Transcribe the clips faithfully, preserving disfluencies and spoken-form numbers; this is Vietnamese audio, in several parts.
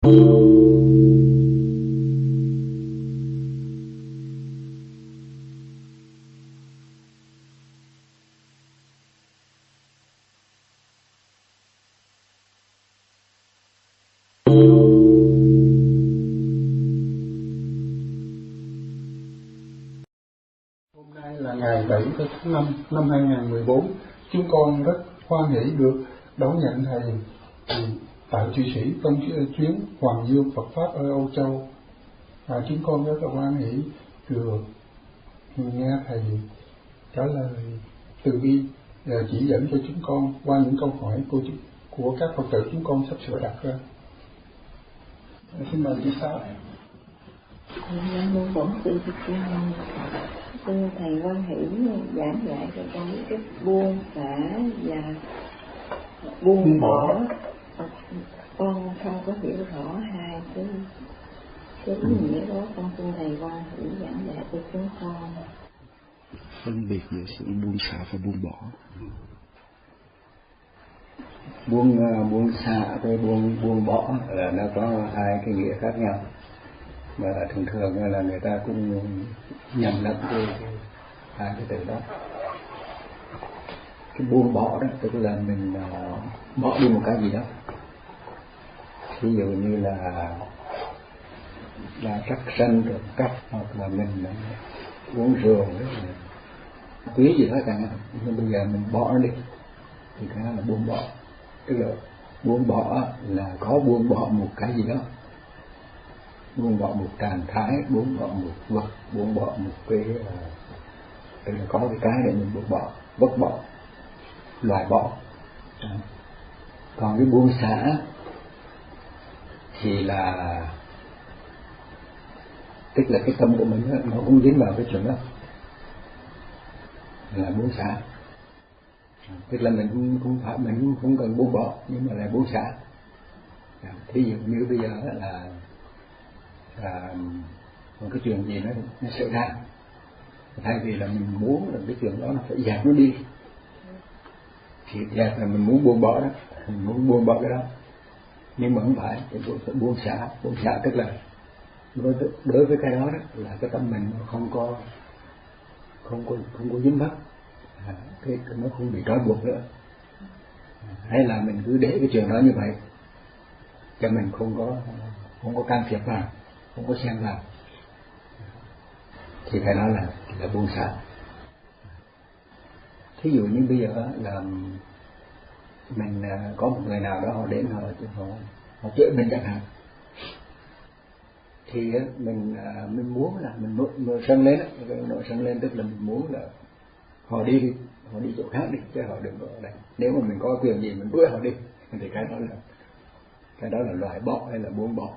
Ngày bảy tháng năm năm hai nghìn không trăm mười bốn, chúng con rất hoan hỷ được đón nhận thầy tại Thụy Sĩ trong chuyến Hoàng Dương Phật Pháp ở Âu Châu. Và chúng con rất là hoan hỷ được nghe thầy trả lời từ bi chỉ dẫn cho chúng con qua những câu hỏi của của các Phật tử chúng con sắp sửa đặt ra. Xin mời chị Sáu. Nam mô Bổn Sư Thích Ca Mâu Ni. Thưa thầy hoan hỷ giảng dạy cho con cái buông xả và buông bỏ. Con không có hiểu rõ hai cái cái ý nghĩa đó, con xin thầy hoan hỷ giảng dạy cho chúng con. Phân biệt giữa sự buông xả và buông bỏ. Buông buông xả với buông buông bỏ là nó có hai cái nghĩa khác nhau, mà thường thường là người ta cũng nhầm lẫn cái hai cái từ đó. Cái buông bỏ đó tức là mình uh, bỏ đi một cái gì đó, ví dụ như là là sắc sân trộm cắp, hoặc là mình uh, uống rượu quý gì đó cả, nhưng bây giờ mình bỏ nó đi thì cái đó là buông bỏ. Tức là buông bỏ là có buông bỏ một cái gì đó, buông bỏ một trạng thái, buông bỏ một vật, buông bỏ một cái tức là có cái cái để mình buông bỏ, vứt bỏ, loại bỏ. Còn cái buông xả thì là tức là cái tâm của mình nó cũng dính vào cái chuyện đó, là buông xả. Tức là mình cũng không phải mình cũng không cần buông bỏ, nhưng mà là buông xả. Thí dụ như bây giờ là là một cái chuyện gì nó nó xảy ra, thay vì là mình muốn là cái chuyện đó nó phải dẹp nó đi, thì dẹp là mình muốn buông bỏ đó, mình muốn buông bỏ cái đó, nhưng mà không phải, thì phải buông xả. Buông xả tức là đối với, đối với cái đó, đó là cái tâm mình không có không có không có dính mắc, à, cái nó không bị trói buộc nữa, hay là mình cứ để cái chuyện đó như vậy, cho mình không có không có can thiệp vào, không có xen vào, thì cái đó là là buông xả. Thí dụ như bây giờ là mình có một người nào đó họ đến họ họ, họ chửi mình chẳng hạn, thì mình mình muốn là mình nổi sân lên, nổi sân lên tức là mình muốn là họ đi đi, họ đi chỗ khác đi, chứ họ đừng có ở đây. Nếu mà mình có quyền gì mình đuổi họ đi, thì cái đó là cái đó là loại bỏ hay là buông bỏ.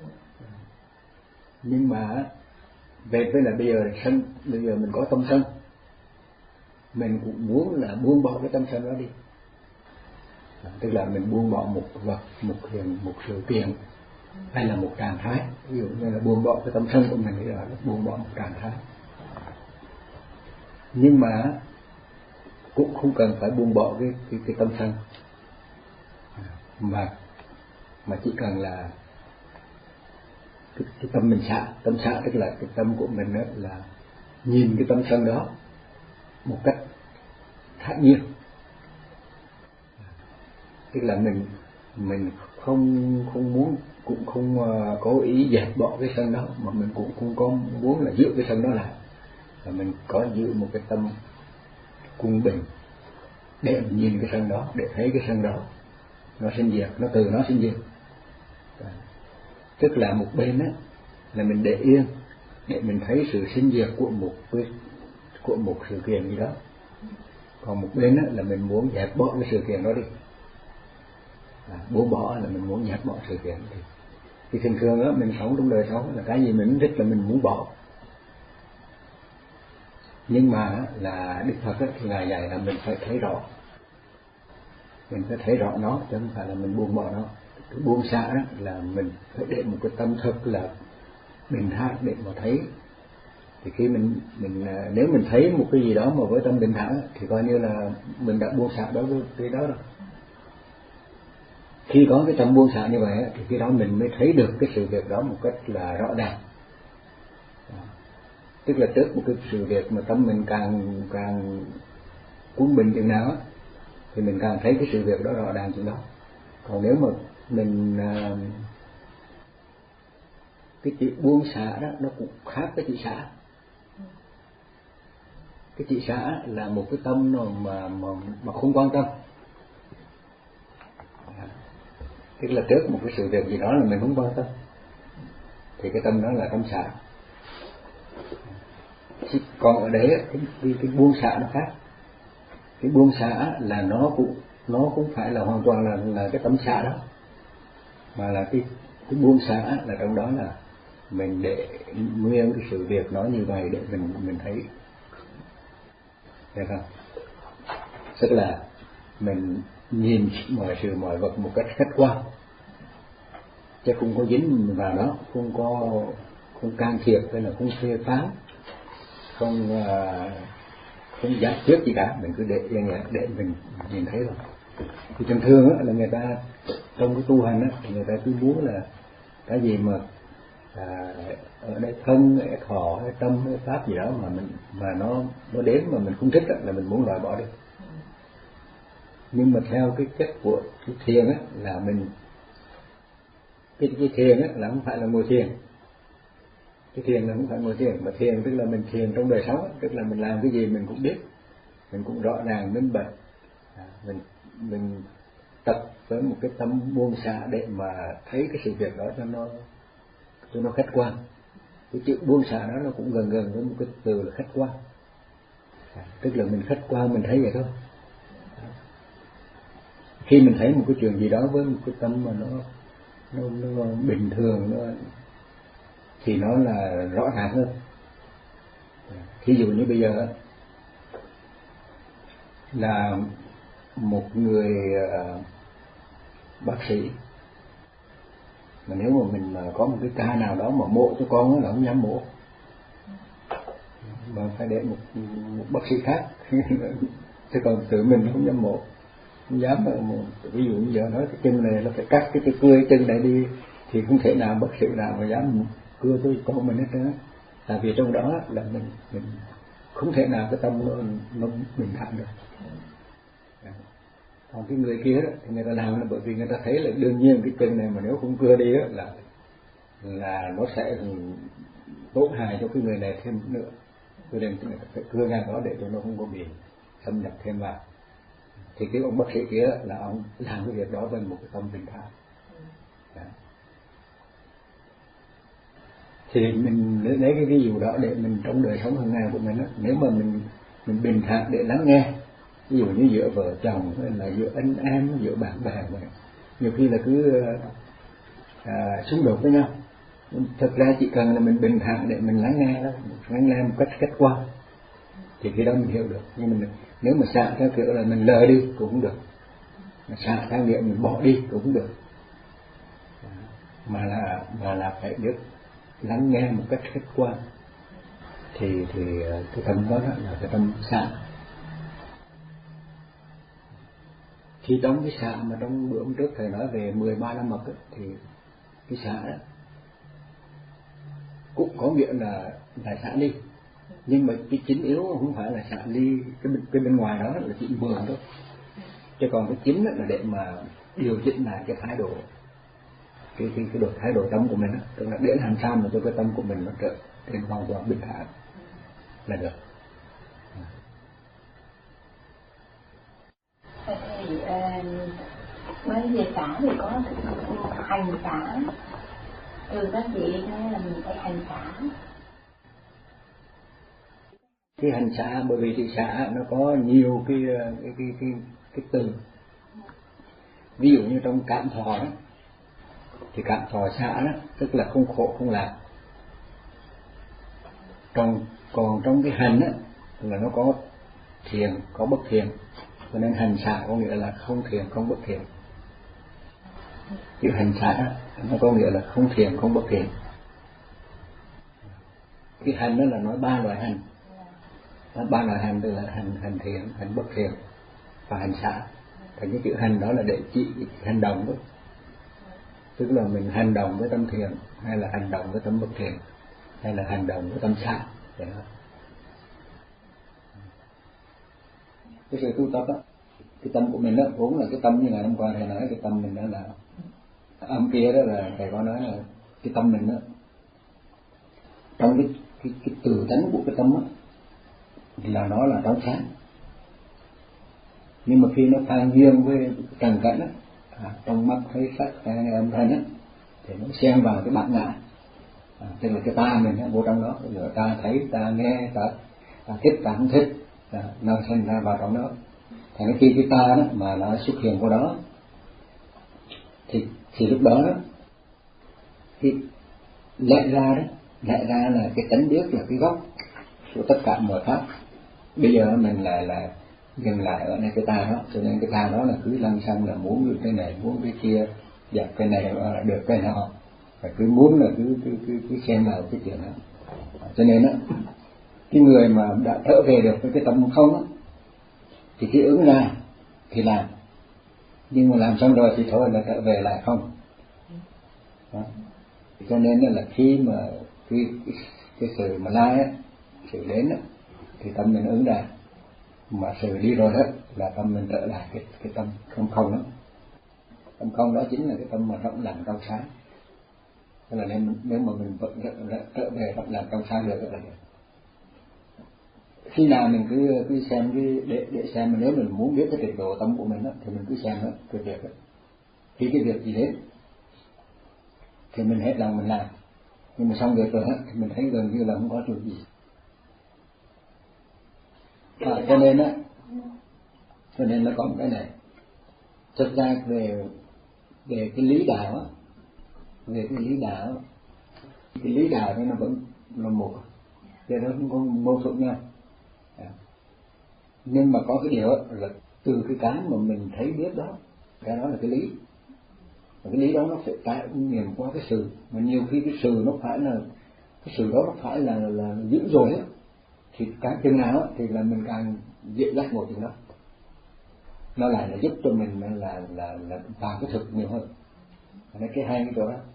Nhưng mà về với là bây giờ sân, bây giờ mình có tâm sân, mình cũng muốn là buông bỏ cái tâm sân đó đi, tức là mình buông bỏ một vật, một hiện, một sự kiện, hay là một trạng thái. Ví dụ như là buông bỏ cái tâm sân của mình, thì là buông bỏ một trạng thái. Nhưng mà cũng không cần phải buông bỏ cái cái, cái tâm sân, mà mà chỉ cần là cái, cái tâm mình xả. Tâm xả tức là cái tâm của mình đó là nhìn cái tâm sân đó một cách thản nhiên, tức là mình mình không không muốn, cũng không uh, có ý dẹp bỏ cái sân đó, mà mình cũng không có muốn là giữ cái sân đó lại, và mình có giữ một cái tâm cung bình để mình nhìn cái sân đó, để thấy cái sân đó nó sinh diệt, nó từ nó sinh diệt. Tức là một bên á là mình để yên để mình thấy sự sinh diệt của một của một sự kiện gì đó, còn một bên á là mình muốn dẹp bỏ cái sự kiện đó đi, à, buông bỏ là mình muốn dẹp bỏ sự kiện đi. Thì thường thường á mình sống trong đời sống là cái gì mình thích là mình muốn bỏ, nhưng mà là Đức Phật á, thì Ngài dạy là mình phải thấy rõ, mình phải thấy rõ nó, chứ không phải là mình buông bỏ nó. Cái buông xả đó là mình phải để một cái tâm thật là bình thản để mà thấy. Thì khi mình mình nếu mình thấy một cái gì đó mà với tâm bình thản thì coi như là mình đã buông xả đối với cái đó rồi. khi có cái tâm buông xả như vậy thì khi đó mình mới thấy được cái sự việc đó một cách là rõ ràng. Tức là trước một cái sự việc mà tâm mình càng càng cuốn bình chừng nào thì mình càng thấy cái sự việc đó rõ ràng chừng đó. Còn nếu mà mình cái chữ buông xả đó nó cũng khác cái chữ xả. Cái chữ xả là một cái tâm mà mà mà, mà không quan tâm. Tức là trước một cái sự việc gì đó là mình không quan tâm thì cái tâm đó là tâm xả. Còn ở đấy cái, cái, cái buông xả nó khác. Cái buông xả là nó cũng nó cũng phải là hoàn toàn là là cái tâm xả đó, mà là cái cái buông xả là trong đó là mình để nguyên cái sự việc nó như vậy để mình mình thấy, được không? Tức là mình nhìn mọi sự mọi vật một cách khách quan, chứ không có dính vào đó, không có không can thiệp hay là không phê phán, không uh, không giải quyết gì cả, mình cứ để yên vậy để mình nhìn thấy rồi. Thì thường thường á, là người ta trong cái tu hành á, người ta cứ muốn là cái gì mà à, ở đây thân, hay thọ, hay tâm, hay pháp gì đó mà mình mà nó nó đến mà mình không thích á, là mình muốn loại bỏ đi. Nhưng mà theo cái chất của cái thiền á, là mình cái cái thiền á là không phải là ngồi thiền. Cái thiền là không phải ngồi thiền, mà thiền tức là mình thiền trong đời sống, tức là mình làm cái gì mình cũng biết, mình cũng rõ ràng minh bạch, à, mình mình tập với một cái tâm buông xả để mà thấy cái sự việc đó cho nó cho nó khách quan. Cái chữ buông xả đó nó cũng gần gần với một cái từ là khách quan, à, tức là mình khách quan mình thấy vậy thôi. Khi mình thấy một cái chuyện gì đó với một cái tâm mà nó nó, nó bình thường, nó thì nó là rõ ràng hơn. Thí dụ như bây giờ là một người uh, bác sĩ, mà nếu mà mình mà có một cái ca nào đó mà mổ cho con là không dám mổ, mà phải để một, một bác sĩ khác chứ còn tự mình không dám mổ, không dám. Một, ví dụ như giờ nói cái chân này nó phải cắt cái cái cưa chân này đi thì không thể nào bác sĩ nào mà dám cưa tôi con mình hết trơn. Tại vì trong đó là mình mình không thể nào cái tâm nó, nó bình thản được. Còn cái người kia đó, thì người ta làm là bởi vì người ta thấy là đương nhiên cái chân này mà nếu không cưa đi đó, là là nó sẽ tổn hại cho cái người này thêm nữa, cho nên người ta phải cưa ngang đó để cho nó không có bị xâm nhập thêm vào. Thì cái ông bác sĩ kia là ông làm cái việc đó với một cái tâm bình thản. Đó. Thì mình lấy cái ví dụ đó để mình trong đời sống hàng ngày của mình đó, nếu mà mình mình bình thản để lắng nghe, ví dụ như giữa vợ chồng hay là giữa anh em, giữa bạn bè vậy, nhiều khi là cứ à, xung đột với nhau. Thật ra chỉ cần là mình bình thản để mình lắng nghe đó, lắng nghe một cách khách quan thì khi đó mình hiểu được. Nhưng mình nếu mà xả theo kiểu là mình lờ đi cũng không được, mà xả theo nghĩa mình bỏ đi cũng không được, mà là mà là phải biết lắng nghe một cách khách quan thì thì cái tâm đó là cái tâm xả. Khi trong cái xả mà trong bữa hôm trước thầy nói về mười ba la mật ấy, thì cái xả đó cũng có nghĩa là là xả ly, nhưng mà cái chính yếu không phải là xả ly cái bên, cái bên ngoài đó là chỉ mượn thôi, chứ còn cái chính là để mà điều chỉnh lại cái thái độ cái cái cái độ thái độ tâm của mình đó, tức là để làm sao mà cho cái tâm của mình nó trở nên hoàn toàn bình thản là được. Thì mấy về xả thì có hành xả, từ các chị nói là mình phải hành xả. Cái hành xả bởi vì cái xả nó có nhiều cái cái cái cái, cái từ. Ví dụ như trong cảm thọ đó, thì cảm thọ xả đó tức là không khổ không lạc. Còn còn trong cái hành đó là nó có thiền có bất thiền, cho nên hành xả có nghĩa là không thiền không bất thiền. Chữ hành xả nó có nghĩa là không thiền không bất thiền. Cái hành đó là nói ba loại hành, ba loại hành tức là hành hành thiền, hành bất thiền và hành xả. Thành cái chữ hành đó là để chỉ hành động đó, tức là mình hành động với tâm thiện hay là hành động với tâm bất thiện hay là hành động với tâm xã. Cái sự tu tập đó, cái tâm của mình đó vốn là cái tâm như ngày hôm qua thầy nói, cái tâm mình đó là âm kia đó, là thầy có nói là cái tâm mình đó trong cái cái, cái từ tánh của cái tâm đó là nó là trong sáng, nhưng mà khi nó phan duyên với trần cảnh đó, à, trong mắt thấy sắc nghe âm thanh đó, thì nó xen vào cái bản ngã, à, tức là cái ta mình đó, vô trong đó, rồi ta thấy ta nghe ta, ta thích ta không thích, à, nó sinh ra vào trong đó. Thành cái khi cái ta đó mà nó xuất hiện vào đó thì thì lúc đó, đó thì lẽ ra đó lẽ ra là cái tánh biết là cái gốc của tất cả mọi pháp. Bây giờ mình lại là dừng lại ở đây cái ta đó, cho nên cái ta đó là cứ lăng xăng là muốn được cái này muốn cái kia, dẹp cái này là được cái nào, và cứ muốn là cứ cứ cứ, cứ xem vào cái chuyện đó. Cho nên đó, cái người mà đã trở về được với cái tâm không đó, thì khi ứng ra thì làm, nhưng mà làm xong rồi thì thôi là trở về lại không đó. Cho nên là khi mà cái, cái, cái sự mà lai á, sự đến á, thì tâm mình ứng ra, mà sự đi rồi hết là tâm mình trở lại cái, cái tâm không không đó. Tâm không đó chính là cái tâm mà rộng lặng trong sáng. Thế là nên nếu mà mình vẫn trở về rộng lặng trong sáng được là được. Khi nào mình cứ cứ xem cái để để xem, mà nếu mình muốn biết cái trình độ tâm của mình đó, thì mình cứ xem đó cái việc đó. Khi cái việc gì đến thì mình hết lòng mình làm, nhưng mà xong việc rồi đó, thì mình thấy gần như là không có chuyện gì. À, cho nên á, cho nên nó có một cái này. Thực ra về về cái lý đạo á, về cái lý đạo, cái lý đạo thì nó vẫn là một, cho nó không có mâu thuẫn nhau. À. Nhưng mà có cái điều đó, là từ cái cái mà mình thấy biết đó, cái đó là cái lý. Và cái lý đó nó phải trải nghiệm qua cái sự, mà nhiều khi cái sự nó phải là cái sự đó nó phải là là dữ dội á, thì càng chừng nào á, thì là mình càng dễ giác ngộ chừng đó. Nó lại là giúp cho mình là là là vào cái thực nhiều hơn. Nên cái hai cái chỗ đó.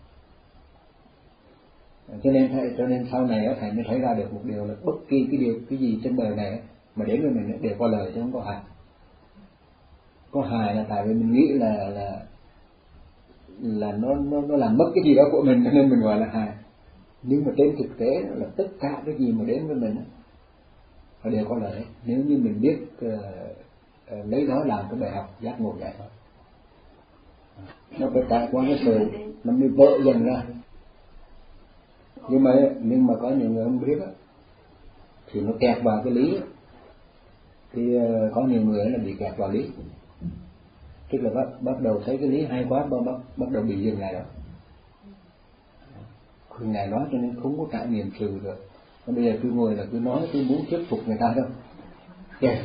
Cho nên thầy, cho nên sau này á, thầy mới thấy ra được một điều là bất kỳ cái điều cái gì trên đời này mà đến với mình đều có lời chứ không có hại. Có hại là tại vì mình nghĩ là là là nó nó nó làm mất cái gì đó của mình, nên mình gọi là hại. Nhưng mà trên thực tế là tất cả cái gì mà đến với mình nó đều có lợi, nếu như mình biết uh, uh, lấy đó làm cái bài học giác ngộ giải thoát. Nó phải trải qua cái sự nó mới vỡ dần ra. Nhưng mà nhưng mà có nhiều người không biết á, thì nó kẹt vào cái lý, thì uh, có nhiều người là bị kẹt vào lý, tức là bắt bắt đầu thấy cái lý hay quá, bắt bắt, bắt đầu bị dừng lại đó. Khi Ngài nói cho nên không có trải nghiệm sự được. Còn bây giờ cứ ngồi là cứ nói, cứ muốn thuyết phục người ta đâu. Yeah.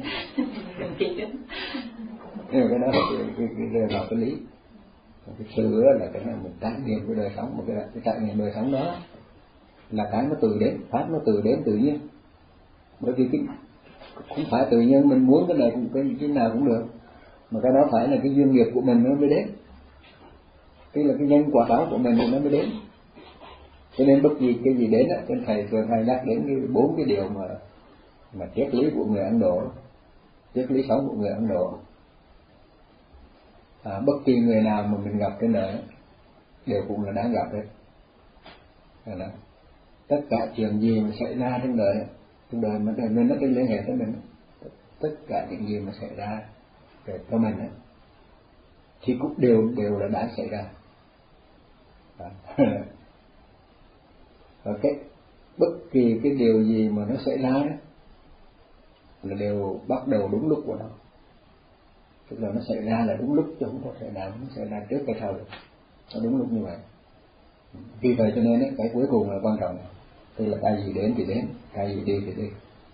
Nhưng mà cái đó là cái, cái, cái rơi vào cái lý. Còn cái sự đó là cái này mình trải nghiệm cái đời sống, một cái, cái trải nghiệm đời sống đó là cái nó từ đến, pháp nó từ đến tự nhiên. Bởi vì cái không phải tự nhiên mình muốn cái này cũng cái, cái nào cũng được, mà cái đó phải là cái duyên nghiệp của mình nó mới đến. Tức là cái nhân quả báo của mình thì nó mới đến. Cho nên bất kỳ cái gì đến á, trên thầy thường hay nhắc đến cái bốn cái điều mà mà triết lý của người Ấn Độ, triết lý sống của người Ấn Độ. À, bất kỳ người nào mà mình gặp trên đời đều cũng là đáng gặp đấy. Đó. Tất cả chuyện gì mà xảy ra trên đời, trên đời mà đời mình nó liên hệ tới mình, tất cả những gì mà xảy ra về cho mình ấy, thì cũng đều đều là đã xảy ra. Và cái bất kỳ cái điều gì mà nó xảy ra đó là đều bắt đầu đúng lúc của nó, tức là nó xảy ra là đúng lúc chứ không có xảy ra nó xảy ra trước cái sau được, nó đúng lúc như vậy. Vì vậy cho nên ấy, cái cuối cùng là quan trọng, tức là cái gì đến thì đến, cái gì đi thì đi.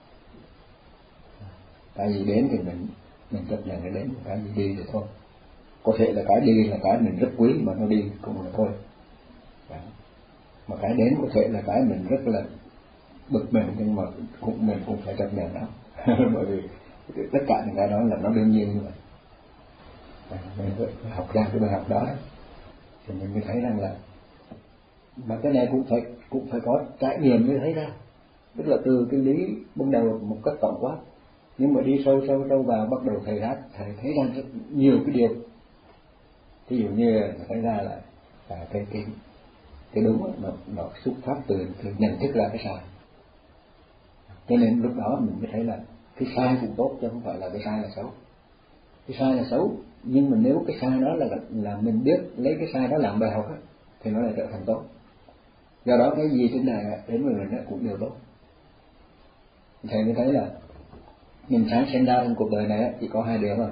Cái gì đến thì mình mình chấp nhận cái đến, cái gì đi thì thôi. Có thể là cái đi là cái mình rất quý mà nó đi cũng là thôi. Đó. Mà cái đến có thể là cái mình rất là bực mình, nhưng mà cũng mình cũng phải chấp nhận đó. Bởi vì tất cả những cái đó là nó đương nhiên như vậy. Mình phải học ra cái bài học đó. thì mình mới thấy rằng là mà cái này cũng phải cũng phải có trải nghiệm mới thấy ra. Tức là từ cái lý ban đầu một cách tổng quát, nhưng mà đi sâu sâu sâu vào bắt đầu thầy ra thầy thấy ra rất nhiều cái điều. Ví dụ như thấy ra là, là cái cái cái đúng nó, nó xuất phát từ, từ nhận thức ra cái sai. Cho nên lúc đó mình mới thấy là cái sai cũng tốt chứ không phải là cái sai là xấu. Cái sai là xấu, nhưng mà nếu cái sai đó là là mình biết lấy cái sai đó làm bài học á, thì nó lại trở thành tốt. Do đó cái gì trên này đến với mình cũng đều tốt. Thầy mới thấy là mình sáng sinh ra trong cuộc đời này chỉ có hai điều thôi.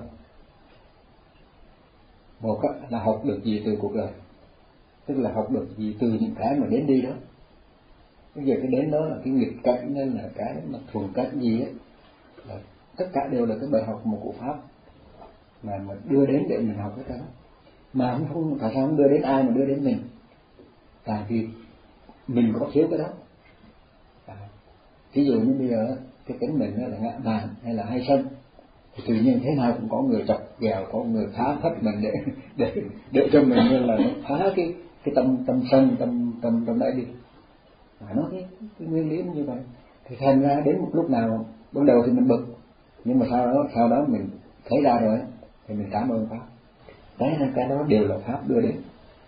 Một là học được gì từ cuộc đời, tức là học được gì từ những cái mà đến đi đó. Bây giờ cái đến đó là cái nghịch cảnh nên là cái mà thuần cảnh gì ấy, là tất cả đều là cái bài học một của pháp mà mà đưa đến để mình học cái đó. Mà không không tại sao không đưa đến ai mà đưa đến mình? Tại vì mình có thiếu cái đó. À, ví dụ như bây giờ cái tính mình là ngã mạn hay là hay sân, thì tự nhiên thế nào cũng có người chọc ghẹo, có người phá phách mình để để để cho mình như là phá cái cái tâm tâm sân tâm tâm tâm đấy đi. À, nó cái, cái nguyên lý như vậy. Thì thành ra đến một lúc nào ban đầu thì mình bực, nhưng mà sau đó sau đó mình thấy ra rồi thì mình cảm ơn pháp. Đấy là cái đó đều là pháp đưa đến.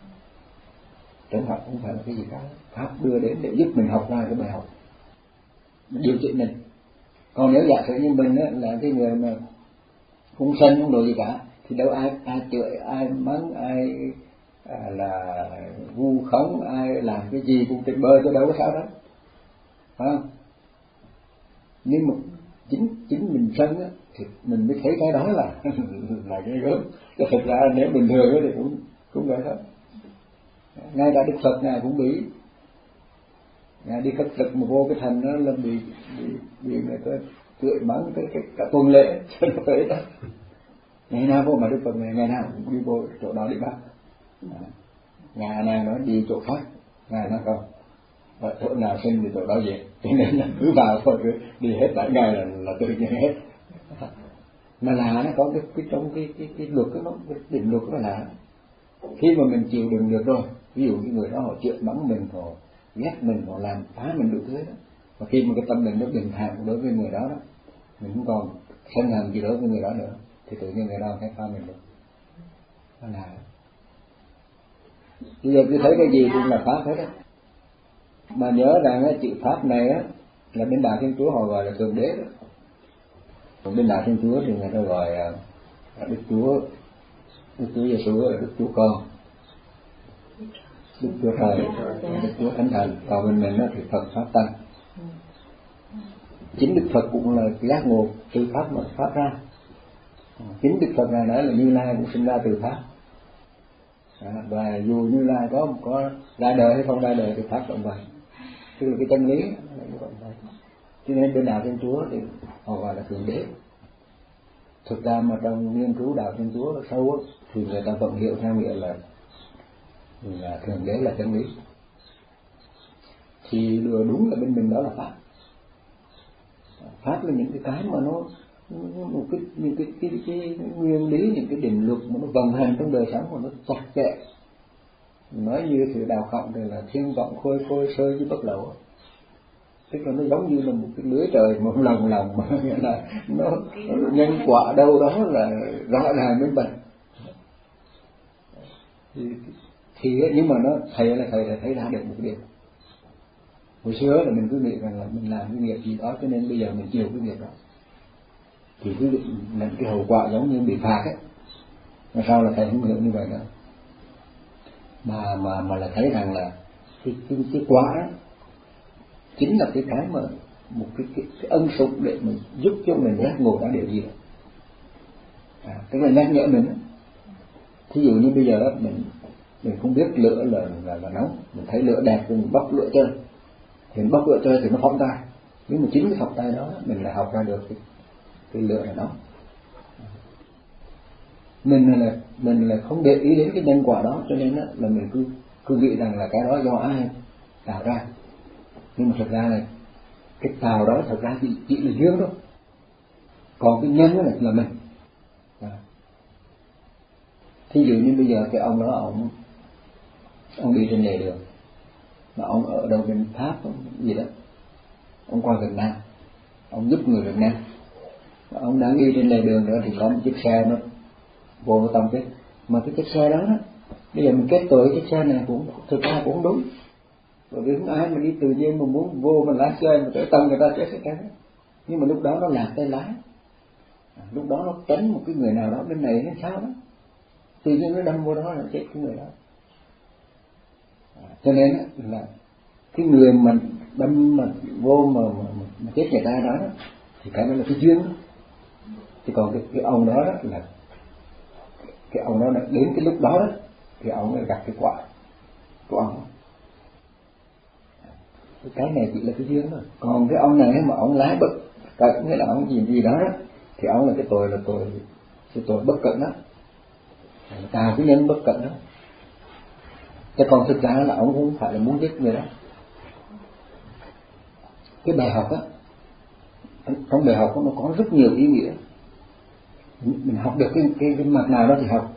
Chẳng học không phải là cái gì cả, pháp đưa đến để giúp mình học ra cái bài học, điều chỉnh mình. Còn nếu giả sử như mình á, là cái người mà không sân không đồ gì cả, thì đâu ai ai chửi, ai mắng, ai à, là vu khống, ai làm cái gì cũng tuyệt vời, cho đâu có sao đó, phải không? Nhưng mà chính chính mình sân á, thì mình mới thấy cái đó là là cái gớm. Chứ thật ra nếu bình thường thì cũng cũng vậy thôi. Ngay cả Đức Phật này cũng bị, ngài đi khất thực mà vô cái thành đó là bị bị bị người ta tưởi mắng cái cái cả tuần lễ cho nó tới đó. Ngày nào vô mà Đức Phật này ngày nào cũng đi vô chỗ đó đi bắt. Ngày nào nói đi chỗ khác, ngày nào không. Và chỗ nào sinh thì chỗ đó về, cho nên là cứ vào thôi, cứ đi hết bảy ngày là là tự nhiên hết. Mà là nó có cái cái trong cái cái cái luật đó, cái định luật đó là khi mà mình chịu đựng được rồi, ví dụ như người đó họ chửi mắng mình, họ ghét mình, họ làm phá mình đủ thứ đó, và khi mà cái tâm mình nó bình thản đối với người đó đó, mình không còn sân hận gì đối với người đó nữa, thì tự nhiên người đó sẽ phá mình được. Đó là bây giờ cứ thấy cái gì cũng là pháp hết á. Mà nhớ rằng á, chữ pháp này á là bên Đạo Thiên Chúa họ gọi là Thượng Đế đó. Còn bên Đạo Thiên Chúa thì người ta gọi là Đức Chúa, Đức Chúa Giêsu là Đức Chúa Con, Đức Chúa Trời, Đức Chúa Thánh Thần. Còn bên mình đó thì Phật Pháp Tăng. Chính Đức Phật cũng là giác ngộ từ pháp mà phát ra. Chính Đức Phật này nói là Như Lai cũng sinh ra từ pháp. À, và dù Như Lai có có ra đời hay không ra đời thì pháp cũng vậy, tức là cái chân lý là như vậy. Cho nên bên Đạo Thiên Chúa thì họ gọi là Thượng Đế. Thực ra mà trong nghiên cứu Đạo Thiên Chúa sâu á, thì người ta vẫn hiểu theo nghĩa là là Thượng Đế là chân lý. Thì điều đúng là bên mình đó là pháp. Pháp là những cái cái mà nó một cái những cái cái, cái, cái nguyên lý, những cái định luật mà nó vận hành trong đời sống của nó chặt chẽ. Nói như sự đào khổng thì là thiên vọng khôi khôi sơ với bất lậu, tức là nó giống như là một cái lưới trời một lòng lòng mà nghĩa là nó, nó nhân quả đâu đó là rõ ràng minh bạch. Thì, thì nhưng mà nó thầy là thầy là thấy ra được một điều. Hồi xưa là mình cứ nghĩ rằng là mình làm cái nghiệp gì đó cho nên bây giờ mình chịu cái nghiệp đó, thì cứ làm cái hậu quả giống như bị phạt ấy. Mà sao là thầy không hiểu như vậy nữa, mà mà mà là thấy rằng là cái cái, cái quả đó chính là cái cái mà một cái cái, cái ân sủng để mình giúp cho mình giác ngộ ra điều gì đó. À, tức là nhắc nhở mình. Thí dụ như bây giờ đó, mình mình không biết lửa là là, là nóng, mình thấy lửa đẹp thì mình bóc lửa chơi, thì mình bóc lửa chơi thì nó phóng tay, nhưng mà chính cái phóng tay đó mình lại học ra được cái, cái lửa là nóng. Mình là mình là không để ý đến cái nhân quả đó, cho nên là mình cứ cứ nghĩ rằng là cái đó do ai tạo ra, nhưng mà thật ra là cái tạo đó thật ra chỉ, chỉ là duyên thôi, còn cái nhân đó là, là mình. À. Thí dụ như bây giờ cái ông đó ông ông đi trên lề đường, mà ông ở đâu bên Pháp gì đó, ông qua Việt Nam, ông giúp người Việt Nam, mà ông đang đi trên lề đường nữa thì có một chiếc xe nó vô nó tông chết. Mà cái chiếc xe đó đó, bây giờ mình kết tội chiếc xe này cũng thực ra cũng không đúng, bởi vì không ai mà đi tự nhiên mà muốn vô mình lái xe mà tới tông người ta chết cái đó. Nhưng mà lúc đó nó lạc tay lái, lúc đó nó tránh một cái người nào đó bên này hay sao đó, tự nhiên nó đâm vô đó là chết cái người đó. Cho nên là cái người mà đâm mà vô mà, mà, mà chết người ta đó, thì cái đó là cái duyên đó. Thì còn cái, cái ông đó, đó là cái ông đó đến cái lúc đó, đó thì ông gặp cái quả của ông. Cái này chỉ là cái duyên thôi. Còn cái ông này mà ông lái bất cẩn, nghĩa là ông gì gì đó, đó thì ông là cái tội là tội cái tội bất cẩn đó, tạo cái nhân bất cẩn đó. Chứ còn thực ra là ông không phải là muốn giết người đó. Cái bài học á, trong bài học nó có rất nhiều ý nghĩa. Mình học được cái, cái, cái mặt nào đó thì học,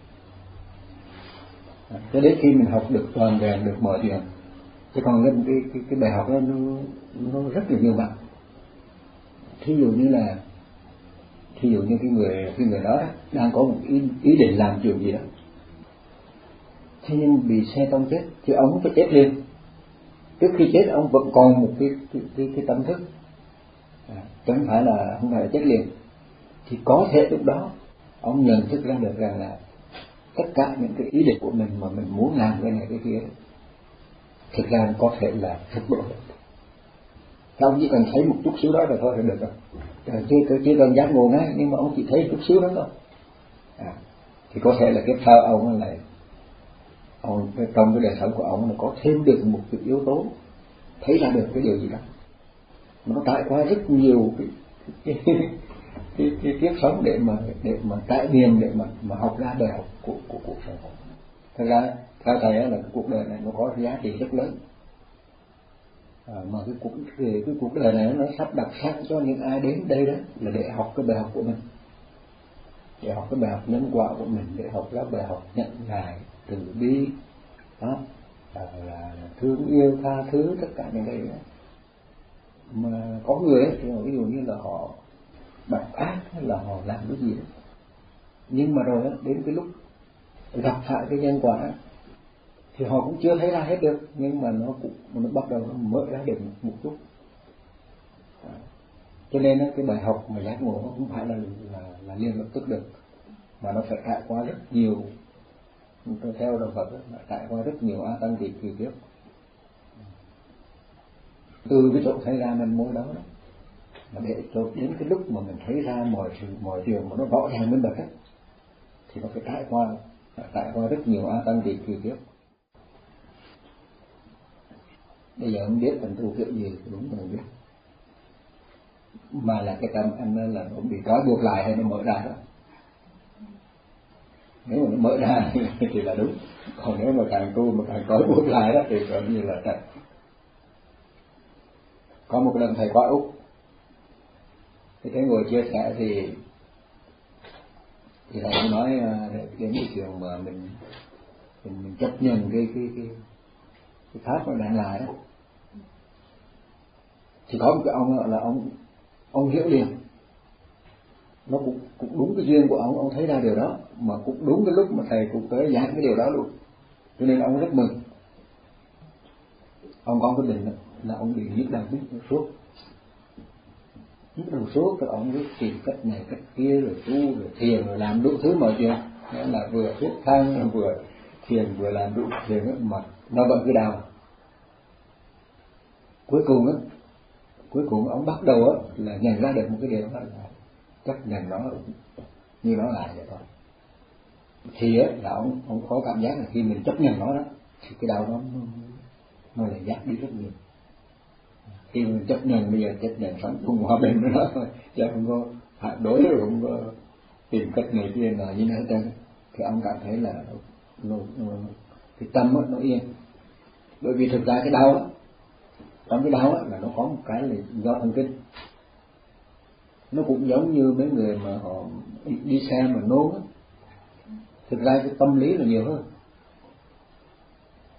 cho đến khi mình học được toàn vẹn, được mọi chuyện. Chứ còn cái, cái, cái bài học đó nó, nó rất là nhiều mặt. Thí dụ như là thí dụ như cái người cái người đó đang có một ý, ý định làm chuyện gì đó, thế nhưng bị xe tông chết thì ông không phải chết liền. Trước khi chết ông vẫn còn một cái cái cái, cái tâm thức, à, chẳng phải là không phải là chết liền. Thì có thể lúc đó ông nhận thức ra được rằng là tất cả những cái ý định của mình mà mình muốn làm cái này cái kia, thực ra có thể là thất bại. Ông chỉ cần thấy một chút xíu đó là thôi là được rồi, chưa chưa cần giác ngộ ngay, nhưng mà ông chỉ thấy chút xíu đó thôi, à, thì có thể là cái thơ ông này, ông trong cái đời sống của ông nó có thêm được một cái yếu tố thấy ra được cái điều gì đó. Nó trải qua rất nhiều cái cái, cái, cái, cái kiếp sống để mà để mà trải nghiệm, để mà mà học ra bài học của của cuộc sống. Thật ra theo thầy là cái cuộc đời này nó có giá trị rất lớn, à, mà cái cuộc cái, cái cuộc đời này nó sắp đặt sẵn cho những ai đến đây đó là để học cái bài học của mình, để học cái bài học nhân quả của mình, để học ra bài học nhận ngại, từ bi đó, là, là thương yêu, tha thứ, tất cả những cái đó. Mà có người ấy, thì ví dụ như là họ độc ác hay là họ làm cái gì đó, nhưng mà rồi đến cái lúc gặp phải cái nhân quả thì họ cũng chưa thấy ra hết được, nhưng mà nó cũng nó bắt đầu nó mở ra được một chút. À, cho nên đó, cái bài học mà giác ngộ nó không phải là là, là liền lập tức được, mà nó phải trải qua rất nhiều, theo đạo Phật nó trải qua rất nhiều a tăng kỳ kỳ kiếp, từ cái chỗ thấy ra mình mối đó, đó mà để cho đến cái lúc mà mình thấy ra mọi sự mọi điều mà nó rõ ràng minh bạch ấy, thì nó phải trải qua trải qua rất nhiều a tăng kỳ kỳ kiếp. Bây giờ không biết mình tu kiểu gì thì đúng mình biết, mà là cái tâm anh là nó bị trói buộc lại hay nó mở ra đó. Nếu mà nó mở ra thì là đúng, còn nếu mà càng tu mà càng trói buộc lại đó thì coi như là thật. Có một lần thầy qua Úc thì thấy ngồi chia sẻ thì thì thầy nói đến cái chuyện mà mình mình, mình chấp nhận cái cái cái cái pháp mà đang lại đó, thì có một cái ông là ông ông hiểu liền, nó cũng cũng đúng cái duyên của ông, ông thấy ra điều đó, mà cũng đúng cái lúc mà thầy cũng tới giảng cái điều đó luôn, cho nên ông rất mừng. Ông có cái định là ông bị nhức đầu nhức suốt, nhức đầu suốt rồi ông biết tìm cách này cách kia, rồi tu rồi thiền rồi làm đủ thứ mọi chuyện, nghĩa là vừa thuốc thang vừa thiền vừa làm đủ thiền, mà nó vẫn cứ đau. Cuối cùng á, cuối cùng ông bắt đầu á là nhận ra được một cái điều đó là chấp nhận nó như nó là vậy thôi. Thì á là ông ông có cảm giác là khi mình chấp nhận nó đó thì cái đau nó nó, nó lại giác đi rất nhiều. Khi mình chấp nhận, bây giờ chấp nhận sống cùng hòa bình với nó thôi, chứ không có phản đối rồi không có tìm cách này kia là như thế trơn, thì ông cảm thấy là nó, nó, cái tâm á nó yên. Bởi vì thực ra cái đau á, trong cái đau á là nó có một cái là do thần kinh. Nó cũng giống như mấy người mà họ đi, đi xe mà nôn á, thực ra cái tâm lý là nhiều hơn.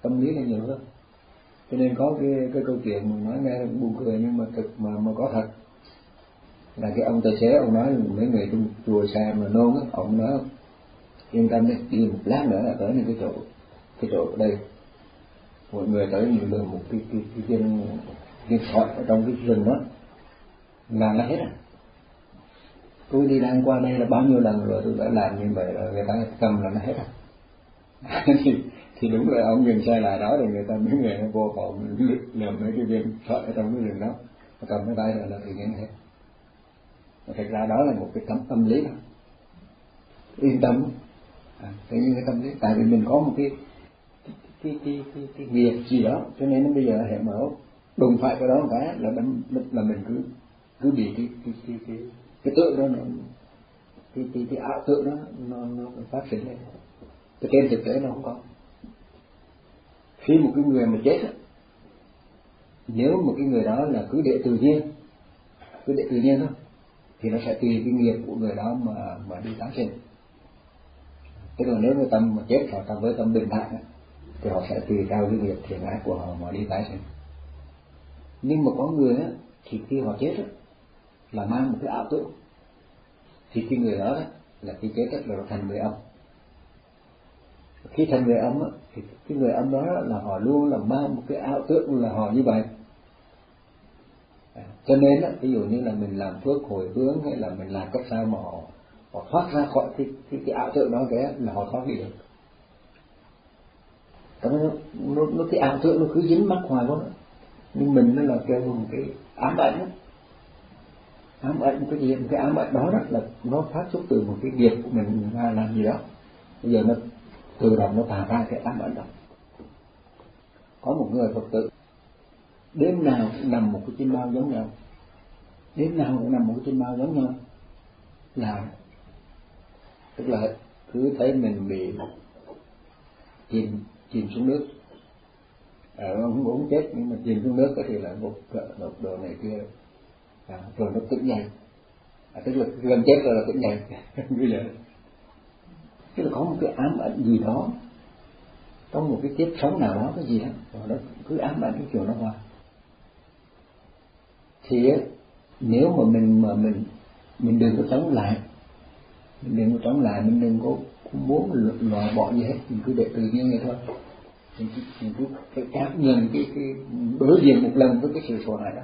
tâm lý là nhiều hơn. Cho nên có cái cái câu chuyện mình nói nghe buồn cười nhưng mà thực mà mà có thật, là cái ông tài xế ông nói mấy người trong chùa xe mà nôn á, ông nói yên tâm đi, đi một lát nữa là tới những cái chỗ cái chỗ ở đây mọi người tới nhiều đường một cái cái cái viên viên thoại ở trong cái rừng đó làm là hết à. Tôi đi đang qua đây là bao nhiêu lần rồi, tôi đã làm như vậy là người ta cầm là nó hết à. thì, thì đúng là ông dừng xe lại đó thì người ta mấy người nó vô phòng làm mấy cái viên thoại ở trong cái rừng đó, nó cầm cái tay là là tự nhiên hết. Thật ra đó là một cái tâm tâm lý đó, yên tâm. À, tự nhiên cái tâm lý, tại vì mình có một cái cái cái cái, cái nghiệp gì đó, cho nên bây giờ hệ mở đùng phải cái đó một cái là mình là mình cứ cứ bị cái cái cái cái cái tượng đó nó cái cái cái ảo tượng đó nó nó phát sinh lên, cái trên thực tế nó không có. Khi một cái người mà chết, nếu một cái người đó là cứ để tự nhiên, cứ để tự nhiên thôi, thì nó sẽ tùy cái nghiệp của người đó mà mà đi tái sinh. Tức là nếu người tâm mà chết họ tâm với tâm bình thản thì họ sẽ tùy theo cái nghiệp thiện ác của họ mà đi tái sinh. Nhưng mà có người á, thì khi họ chết á, là mang một cái ảo tưởng, thì cái người đó, đó là khi chết á, là nó thành người âm. Khi thành người âm á, thì cái người âm đó là họ luôn là mang một cái ảo tưởng là họ như vậy. À, cho nên á, ví dụ như là mình làm phước hồi hướng hay là mình làm cách sao mà họ, họ thoát ra khỏi cái, cái, cái ảo tưởng đó cái là họ thoát đi được. Nó, nó, nó cái ảo tưởng nó cứ dính mắc hoài quá đó. Nhưng mình nó là kêu một cái ám ảnh đó. Ám ảnh một cái gì, một cái ám ảnh đó, đó là nó phát xuất từ một cái nghiệp của mình làm gì đó. Bây giờ nó tự động nó tạo ra cái ám ảnh đó. Có một người Phật tử đêm nào cũng nằm một cái chim bao giống nhau, đêm nào cũng nằm một cái chim bao giống nhau, là tức là cứ thấy mình bị chìm chìm xuống nước, à, không muốn chết nhưng mà chìm xuống nước thì là một một đồ này kia, à, rồi nó tỉnh dậy, à, tức là gần chết rồi là tỉnh dậy như vậy. Tức là có một cái ám ảnh gì đó trong một cái kiếp sống nào đó, cái gì đó, rồi nó cứ ám ảnh cái kiểu nó hoài. Thì nếu mà mình mà mình mình đừng có chống lại, mình đừng có chống lại, mình đừng có muốn loại bỏ gì hết, mình cứ để tự nhiên vậy thôi. Mình cứ, mình cứ phải cảm nhận cái cái đối diện một lần với cái sự sợ hãi đó.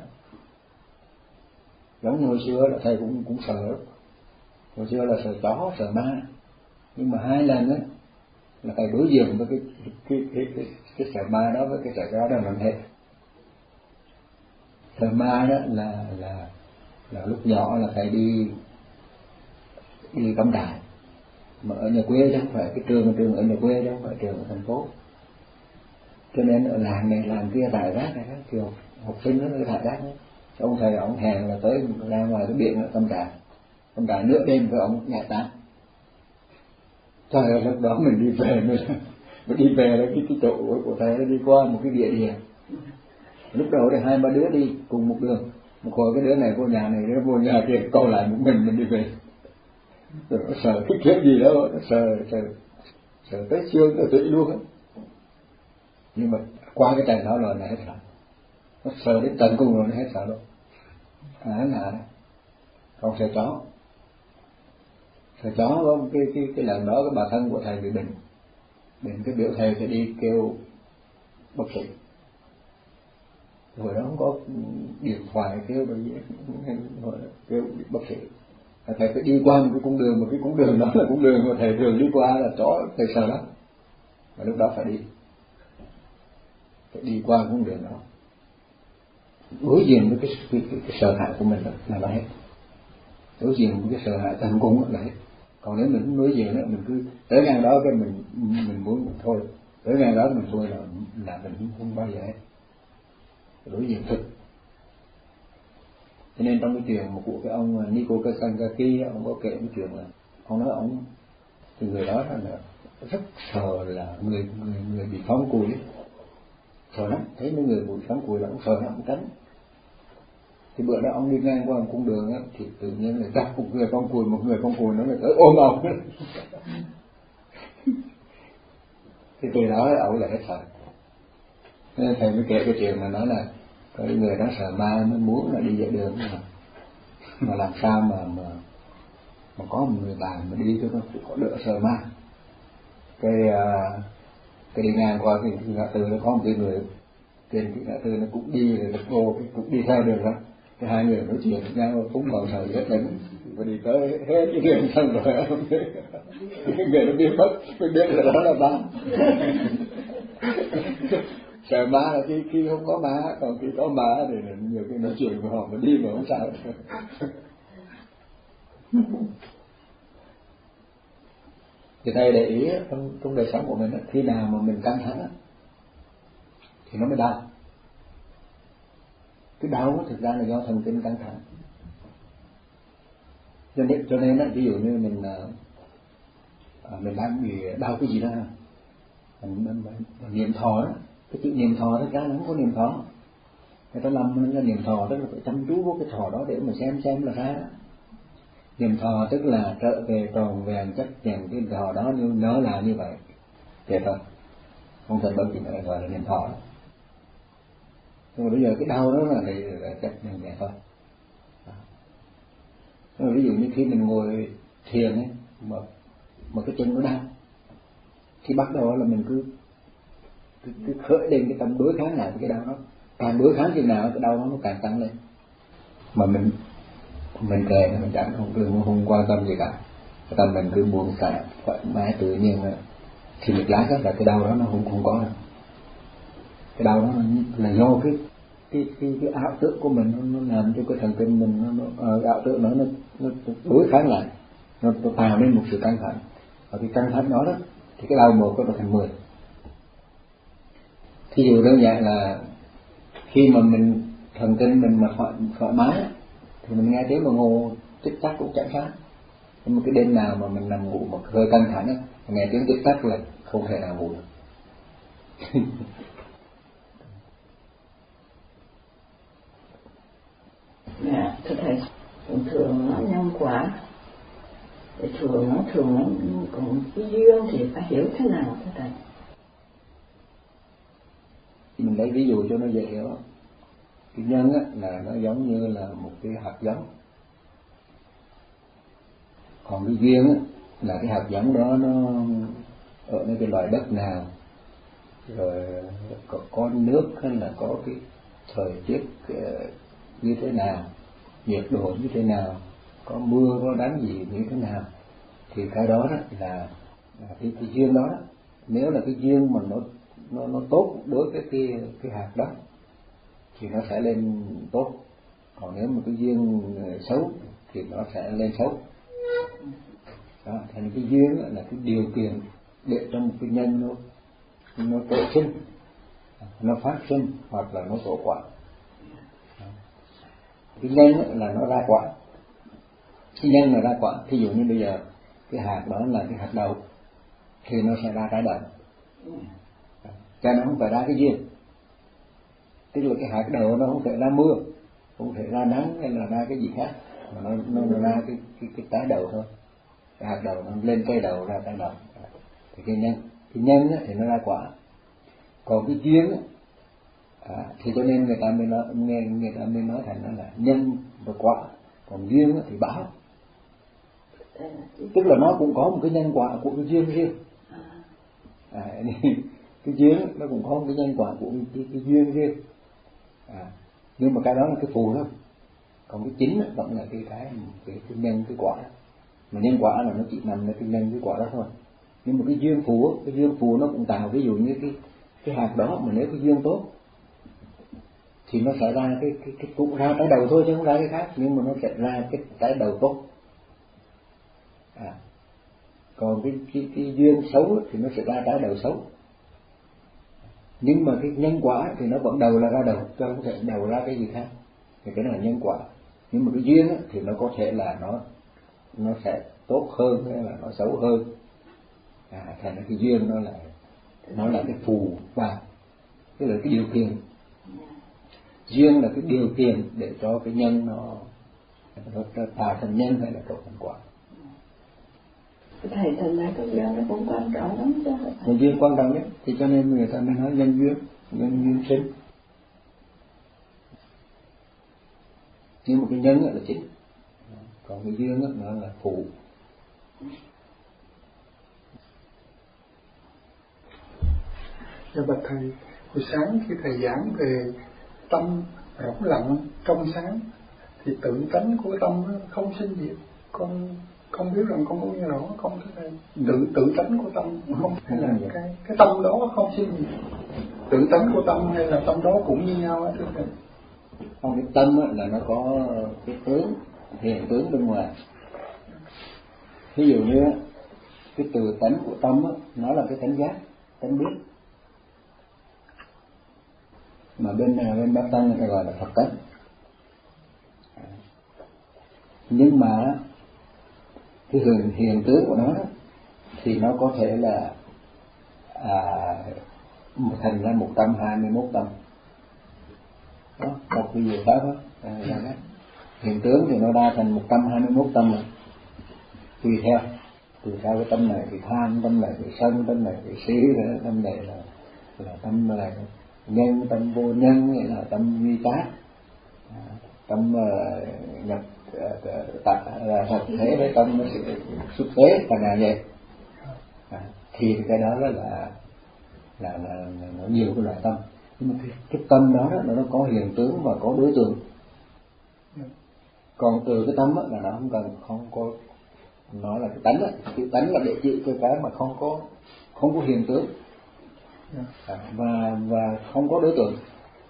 Giống như hồi xưa là thầy cũng cũng sợ, hồi xưa là sợ chó, sợ ma, nhưng mà hai lần á là thầy đối diện với cái cái cái cái, cái sợ ma đó với cái sợ chó đó làm hết. Sợ ma đó là là là lúc nhỏ là thầy đi đi cắm trại mà ở nhà quê chứ không phải cái trường trường ở nhà quê chứ không phải trường ở thành phố, cho nên ở làng này làng kia rải rác này các trường học sinh nó rải rác đấy. Ông thầy ông hẹn là tới ra ngoài cái biển ở cắm trại, cắm trại nửa đêm với ông nhảy tán. Trời ơi, lúc đó mình đi về mình, mình đi về là cái cái chỗ của thầy nó đi qua một cái địa điểm. Lúc đầu thì hai ba đứa đi cùng một đường, một hồi cái đứa này vô nhà này, đứa vô nhà kia, còn lại một mình mình đi về. Rồi nó sợ cái kiểu gì đó, nó sợ sợ sợ tới xương tới tủy luôn á. Nhưng mà qua cái trận đó rồi là hết sợ, nó sợ đến tận cùng rồi nó hết sợ luôn. À là không sợ chó, sợ chó có cái cái cái lần đó cái bà thân của thầy bị bệnh, bệnh cái biểu thầy phải đi kêu bác sĩ. Hồi đó không có điện thoại kêu rồi gì, kêu bác sĩ. Thầy phải đi qua một cái cung đường, một cái cung đường đó là cung đường mà thầy thường đi qua là chó thầy sợ lắm. Và lúc đó phải đi, phải đi qua cung đường đó, đối diện với cái cái, cái, cái sợ hãi của mình là là hết, đối diện với cái sợ hãi tận cùng là hết. Còn nếu mình đối diện đó, mình cứ tới ngang đó cái mình mình muốn thôi, tới ngang đó mình thôi là là mình không bao giờ hết. Đối diện thực. Cho nên trong cái chuyện một của cái ông Nico Kasangaki, ông có kể cái chuyện là ông nói ông thì người đó là rất sợ là người người người bị phóng cùi, sợ lắm, thấy mấy người bị phóng cùi là ông sợ lắm, ông tránh. Thì bữa đó ông đi ngang qua một cung đường á, thì tự nhiên là gặp một người phóng cùi, một người phóng cùi nó lại tới ôm ông. Thì từ đó ông lại hết sợ. Nên thầy mới kể cái chuyện mà nói là có người đó sợ ma mới muốn là đi dạy đường mà, mà làm sao mà mà mà có một người bạn mà đi cho nó có đỡ sợ ma. Cái uh, cái đi ngang qua cái ngã tư nó có một cái người trên cái ngã tư nó cũng đi rồi cô cũng đi theo đường đó. Cái hai người nói chuyện với nhau cũng còn sợ hết lên và đi tới hết cái đường xong rồi cái người nó biết mất mới biết là đó là ma. Sợ ma là khi khi không có ma, còn khi có ma thì nhiều khi nói chuyện với họ mà đi mà không sao. Thì thầy để ý trong, trong đời sống của mình, khi nào mà mình căng thẳng thì nó mới đau. Cái đau thực ra là do thần kinh căng thẳng. Cho nên, cho nên đó, ví dụ như mình à, mình đang bị đau cái gì đó, mình, mình, mình, mình niệm thọ đó, cái chữ niệm thọ thực ra nó không có niệm thọ. Người ta làm là niệm thọ tức là phải chăm chú vô cái thọ đó để mà xem xem là ra đó. Niệm thọ tức là trở về tròn vẹn chấp nhận cái thọ đó, như nó là như vậy thế thôi, không thể bất kỳ nữa gọi là niệm thọ. Nhưng mà bây giờ cái đau đó là để chấp nhận vậy thôi. Nhưng mà ví dụ như khi mình ngồi thiền ấy, mà mà cái chân nó đau, thì bắt đầu là mình cứ cứ, cứ khởi lên cái tâm đối kháng lại với cái đau đó, càng đối kháng chừng nào cái đau đó nó càng tăng lên, mà mình mình kề mình chẳng không không, không quan tâm gì cả, cái tâm mình cứ buông xả thoải mái tự nhiên thì một lát là cái đau đó nó không không có đâu. Cái đau đó là do cái cái cái, cái ảo tưởng của mình nó, nó làm cho cái thần kinh mình nó, nó uh, ảo tưởng nó, nó nó đối kháng lại, nó, nó tạo nên một sự căng thẳng, và cái căng thẳng đó đó thì cái đau một nó thành mười. Thí dụ đơn giản là khi mà mình thần kinh mình mà thoải, thoải mái thì mình nghe tiếng đồng hồ tích tắc cũng chẳng sao. Nhưng mà cái đêm nào mà mình nằm ngủ mà hơi căng thẳng á, nghe tiếng tích tắc là không thể nào ngủ được. Dạ, thưa thầy, thường thường nó nhân quả, thì thường nó thường nó còn cái duyên thì phải hiểu thế nào thưa thầy? Mình lấy ví dụ cho nó dễ hiểu. Cái nhân á, là nó giống như là một cái hạt giống, còn cái duyên á, là cái hạt giống đó nó ở nơi cái loại đất nào, rồi có, có nước hay là có cái thời tiết như thế nào, nhiệt độ như thế nào, có mưa có đánh gì như thế nào, thì cái đó, đó là, là cái, cái duyên đó, đó. Nếu là cái duyên mà nó nó nó tốt đối với cái cái hạt đó thì nó sẽ lên tốt, còn nếu mà cái duyên xấu thì nó sẽ lên xấu. Đó, thành cái duyên là cái điều kiện để cho một cái nhân nó nó tổ sinh, nó phát sinh hoặc là nó tổ quả. Cái nhân là nó ra quả, cái nhân là ra quả. Thí dụ như bây giờ cái hạt đó là cái hạt đậu thì nó sẽ ra trái đậu, cho nó không phải ra cái duyên. Tức là cái hạt đậu nó không thể ra mưa, không thể ra nắng hay là ra cái gì khác, mà nó nó, nó ra cái cái cái trái đậu thôi. Cái hạt đậu nó lên cây đậu ra trái đậu. Thì cái nhân, cái nhân á, thì nó ra quả. Còn cái duyên á, à, thì cho nên người ta mới nói, nghe người ta mới nói thành nó là nhân và quả, còn duyên á, thì báo. Tức là nó cũng có một cái nhân quả của cái duyên riêng. À, cái duyên nó cũng có một cái nhân quả của cái, cái, cái duyên riêng. À, nhưng mà cái đó là cái phù thôi, còn cái chính vẫn là cái cái cái, cái nhân cái quả. Mà nhân quả là nó chỉ nằmในcái nhân cái quả đó thôi. Nhưng mà cái duyên phù, cái duyên phù nó cũng tạo, ví dụ như cái cái hạt đó mà nếu cái duyên tốt thì nó sẽ ra cái cái cái cũng ra trái đầu thôi chứ không ra cái khác, nhưng mà nó sẽ ra cái trái đầu tốt. À, còn cái cái cái duyên xấu thì nó sẽ ra trái đầu xấu. Nhưng mà cái nhân quả thì nó vẫn đầu là ra đầu, chứ không thể đầu ra cái gì khác. Thì cái này là nhân quả. Nhưng mà cái duyên thì nó có thể là nó nó sẽ tốt hơn hay là nó xấu hơn. À, thành ra cái duyên nó là nó là cái phù vào, tức là cái điều kiện. Duyên là cái điều kiện để cho cái nhân nó nó tạo thành nhân hay là tạo thành quả. Thầy thành ra cái duyên nó cũng quan trọng lắm chứ. Cái duyên quan trọng nhất, thì cho nên người ta mới nói nhân duyên. nhân duyên sinh. Nhưng mà cái nhân là chính, còn cái duyên nó là phụ. Dạ bạch thầy, buổi sáng khi thầy giảng về tâm rỗng lặng trong sáng thì tự tánh của tâm không sinh diệt, con không biết rằng con có nghe rõ không thưa thầy? Tự tự tánh của tâm không hay là cái cái tâm đó không sinh diệt? Tự tánh của tâm hay là tâm đó cũng như nhau á thưa thầy? Không, cái tâm là nó có cái tướng, hiện tướng bên ngoài. Ví dụ như cái tự tánh của tâm nó là cái tánh giác, tánh biết. Mà bên bên Bát Tông người ta gọi là Phật tánh. Nhưng mà cái hiện, hiện tướng của nó thì nó có thể là à, thành ra một trăm hai mươi mốt tâm. Đó, một ví dụ đó đó. À, đó. Hiện tướng thì nó đa thành một trăm hai mươi mốt tâm rồi. Tùy theo, tùy theo cái tâm này thì tham, tâm này thì sân, tâm này thì sĩ, tâm này là là tâm là nhân, tâm vô nhân, nghĩa là tâm duy tác, tâm uh, nhập uh, tạ, là thật thế với tâm nó sẽ xuất thế và là vậy. À, thì cái đó là là là, là, là nó nhiều cái loại tâm. Nhưng mà cái, cái tâm đó, đó nó có hiện tướng và có đối tượng. Còn từ cái tâm đó, là nó không cần, không có, nó là cái tánh đó. Cái tánh là để chịu cái cái mà không có không có hiện tướng. À, và và không có đối tượng.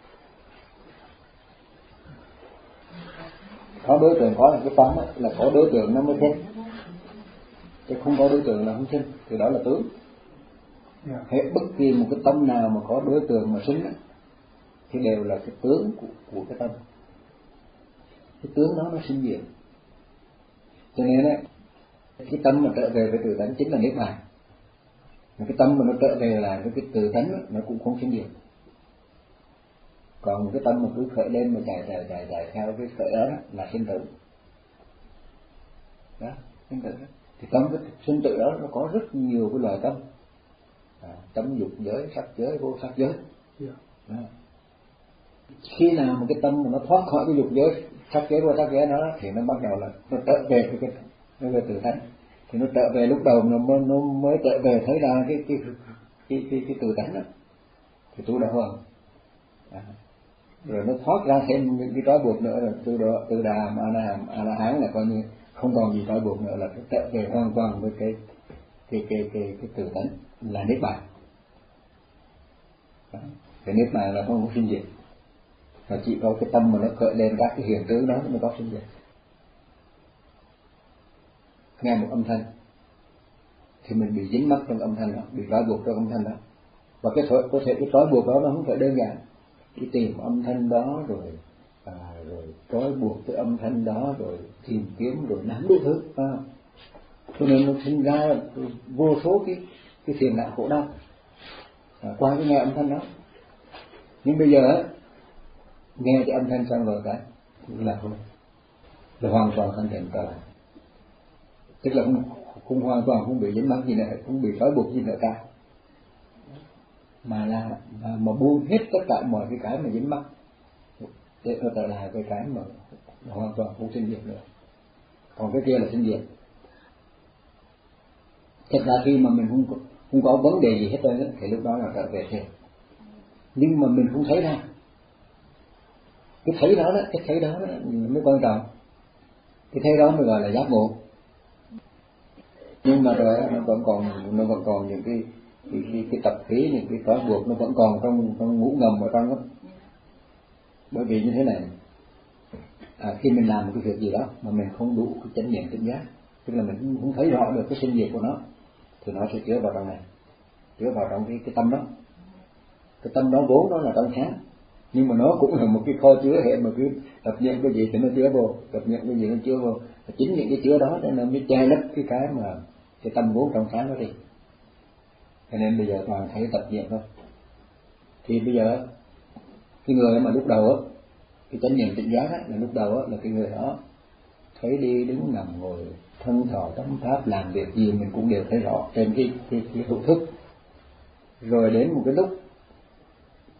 Có đối tượng có là cái tâm đó, là có đối tượng nó mới sinh, chứ không có đối tượng là không sinh, thì đó là tướng. Hết bất kỳ một cái tâm nào mà có đối tượng mà sinh đó, thì đều là cái tướng của, của cái tâm. Cái tướng đó nó sinh diệt. Cho nên đấy, cái tâm mà trở về với tự tánh chính là niết bàn. Mà cái tâm mà nó trở về là cái tự tánh đó, nó cũng không sinh diệt. Còn cái tâm mà cứ khởi lên mà chạy chạy chạy chạy theo cái khởi đó, đó là sinh tử. Đó, sinh tử đó. Thì trong cái sinh tử đó nó có rất nhiều cái loại tâm. À, tâm dục giới, sắc giới, vô sắc giới. Đó. Khi nào một cái tâm mà nó thoát khỏi cái dục giới, sắc giới, vô sắc giới đó, thì nó bắt đầu là nó trở về cái cái nó về tự tánh. Thì nó trở về lúc đầu nó mới, nó mới trở về thấy ra cái cái cái cái, cái, cái tự tánh đó, thì tu đã hoàn. À. Rồi nó thoát ra thêm những cái trói buộc nữa, là từ đó từ đà a la hán a la hán là coi như không còn gì trói buộc nữa, là cái trở về hoàn toàn với cái cái cái cái cái tự tánh là niết bàn. Đó. Cái niết bàn là không có sinh diệt, và chỉ có cái tâm mà nó khởi lên các cái hiện tướng đó mới có sinh diệt. Nghe một âm thanh thì mình bị dính mắc trong âm thanh đó, bị trói buộc trong âm thanh đó, và cái thôi có thể cái trói buộc đó nó không phải đơn giản, đi tìm âm thanh đó rồi à, rồi trói buộc cái âm thanh đó rồi tìm kiếm rồi nắm đủ thứ, à. Cho nên nó sinh ra vô số cái cái phiền não khổ đau à, qua cái nghe âm thanh đó. Nhưng bây giờ nghe cái âm thanh xong rồi cái là thôi, là hoàn toàn thanh tịnh trở lại, tức là không, không hoàn toàn không bị dính mắc gì nữa, không bị trói buộc gì nữa cả, mà là mà, mà buông hết tất cả mọi cái cái mà dính mắc để nó trở lại cái cái mà hoàn toàn không sinh diệt nữa. Còn cái kia là sinh diệt. Thật ra khi mà mình không không có vấn đề gì hết trơn thì lúc đó là trở về thiền. Nhưng mà mình không thấy ra cái thấy đó đó, cái thấy đó, đó mới quan trọng. Cái thấy đó mới gọi là giác ngộ. Nhưng mà rồi nó vẫn còn nó vẫn còn những cái cái, cái, cái tập khí, những cái trói buộc nó vẫn còn trong trong ngủ ngầm ở trong đó. Bởi vì như thế này, à, khi mình làm một cái việc gì đó mà mình không đủ cái chánh niệm tỉnh giác, tức là mình không thấy rõ được cái sinh diệt của nó, thì nó sẽ chứa vào trong này, chứa vào trong cái cái tâm đó. Cái tâm đó vốn nó là trong sáng, nhưng mà nó cũng là một cái kho chứa hệ, mà cứ tập niệm cái gì thì nó chứa vô, tập niệm cái gì nó chứa vô. Và chính những cái chứa đó nên nó mới che lấp cái cái mà cái tâm vốn trong sáng đó đi. Cho nên bây giờ toàn thấy tập niệm thôi. Thì bây giờ cái người mà lúc đầu á, cái chánh niệm tỉnh giác á, là lúc đầu á là cái người đó thấy đi đứng nằm ngồi thân thọ tâm pháp làm việc gì mình cũng đều thấy rõ trên cái cái, cái hữu thức. Rồi đến một cái lúc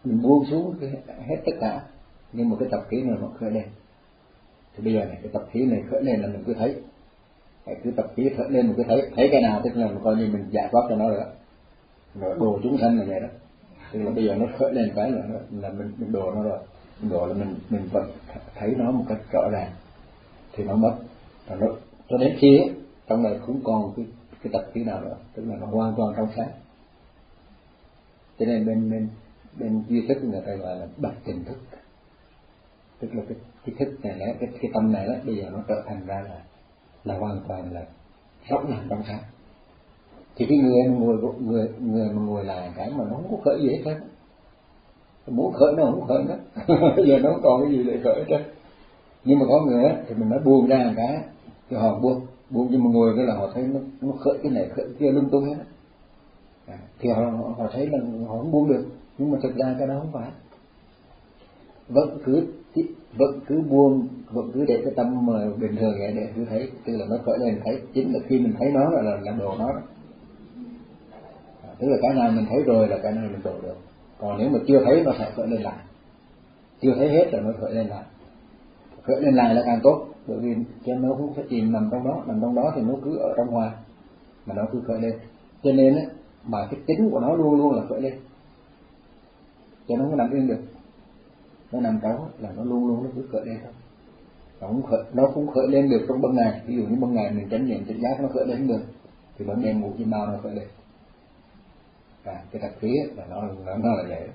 mình buông xuống cái, hết tất cả, nhưng một cái tập khí này nó khởi lên. Thì bây giờ này cái tập khí này khởi lên là mình cứ thấy, cứ tập khí khởi lên mình cứ thấy, thấy cái nào tức là coi như mình giải thoát cho nó rồi, rồi đồ chúng sanh là vậy đó. Tức là bây giờ nó khởi lên cái là là mình mình đồ nó rồi, mình đồ là mình mình vẫn thấy nó một cách rõ ràng, thì nó mất, và nó cho đến khi ấy, trong này cũng còn cái cái tập khí nào nữa, tức là nó hoàn toàn trong sáng. Cho nên bên bên bên duy thức người ta gọi là bạch tình thức, tức là cái cái thức này đó, cái cái tâm này đó bây giờ nó trở thành ra là là hoàn toàn là rõ ràng trong sáng. Thì cái người ngồi người người mà ngồi lại cái mà nó không có khởi gì hết trơn, muốn khởi nó không khởi nữa. Bây giờ nó không còn cái gì để khởi hết trơn. Nhưng mà có người á thì mình nói buông ra một cái thì họ buông buông, nhưng mà ngồi cái là họ thấy nó nó khởi cái này khởi cái kia lung tung hết á. À, thì họ, họ họ thấy là họ không buông được, nhưng mà thực ra cái đó không phải, vẫn cứ vẫn cứ buông, vẫn cứ để cái tâm mà bình thường vậy để cứ thấy, tức là nó khởi lên thấy, chính là khi mình thấy nó là là, là đồ nó đó. À, tức là cái nào mình thấy rồi là cái nào mình đồ được, còn nếu mà chưa thấy nó sẽ khởi lên lại, chưa thấy hết là nó khởi lên lại, khởi lên lại là càng tốt, bởi vì cho nó không phải chìm nằm trong đó, nằm trong đó thì nó cứ ở trong ngoài mà nó cứ khởi lên, cho nên á mà cái tính của nó luôn luôn là khởi lên, cho nó không nằm yên được, nó nằm đó là nó luôn luôn nó cứ khởi lên thôi, nó không khởi, nó cũng khởi lên được trong ban ngày. Ví dụ như ban ngày mình chánh niệm tỉnh giác nó khởi lên được, thì ban đêm ngủ chim bao nó khởi lên. À, cái đặc khí là nó nó nó là vậy.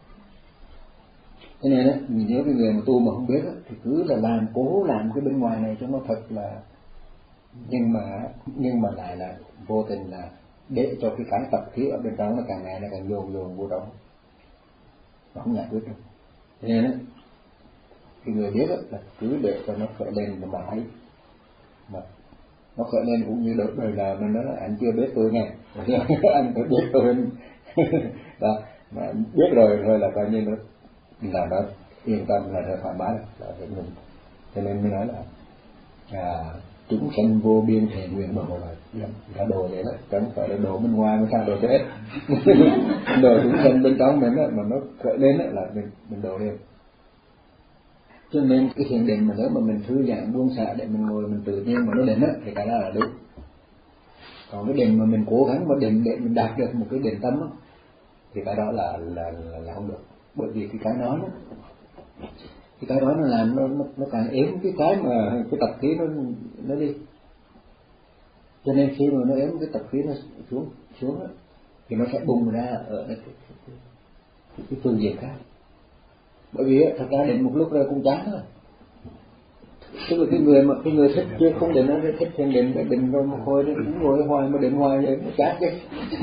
Cho nên á, nếu cái người mà tu mà không biết á, thì cứ là làm cố làm cái bên ngoài này cho nó thật là, nhưng mà nhưng mà lại là vô tình là để cho cái cái tập khí ở bên trong nó càng ngày nó càng dồn dồn vô trong, nó không giải quyết được. Cho nên á, cái người biết á, là cứ để cho nó khởi lên mà thấy, mà nó khởi lên cũng như đời đời là mình nói là anh chưa biết tôi nghe, anh phải biết tôi đó, mà biết rồi thôi là coi như nó là nó yên tâm, là nó thoải mái là phải mình. Cho nên mới nói là à, chúng sanh vô biên thể nguyện đồ là là đồ vậy đó, chẳng phải là đồ bên ngoài mới sao đồ chết. Đồ chúng sanh bên trong mình đó, mà nó khởi lên đó, là mình mình đồ lên. Cho nên cái thiền định mà nếu mà mình thư giãn buông xả để mình ngồi mình tự nhiên mà nó định á thì cái đó là đúng. Còn cái định mà mình cố gắng mà định để mình đạt được một cái định tâm á thì cái đó là là là, là không được, bởi vì cái cái đó cái cái đó nó làm nó nó, nó càng ém cái cái mà cái tập khí nó nó đi. Cho nên khi mà nó ém cái tập khí nó xuống xuống á thì nó sẽ bùng ra ở cái cái, cái, cái, cái phương diện khác. Bởi vì thật ra định một lúc rồi cũng chán thôi. Tức là cái người mà cái người thích chưa không định nó thích thiền định, cái định rồi mà hồi nó cũng ngồi hoài mà định hoài vậy nó chán chứ.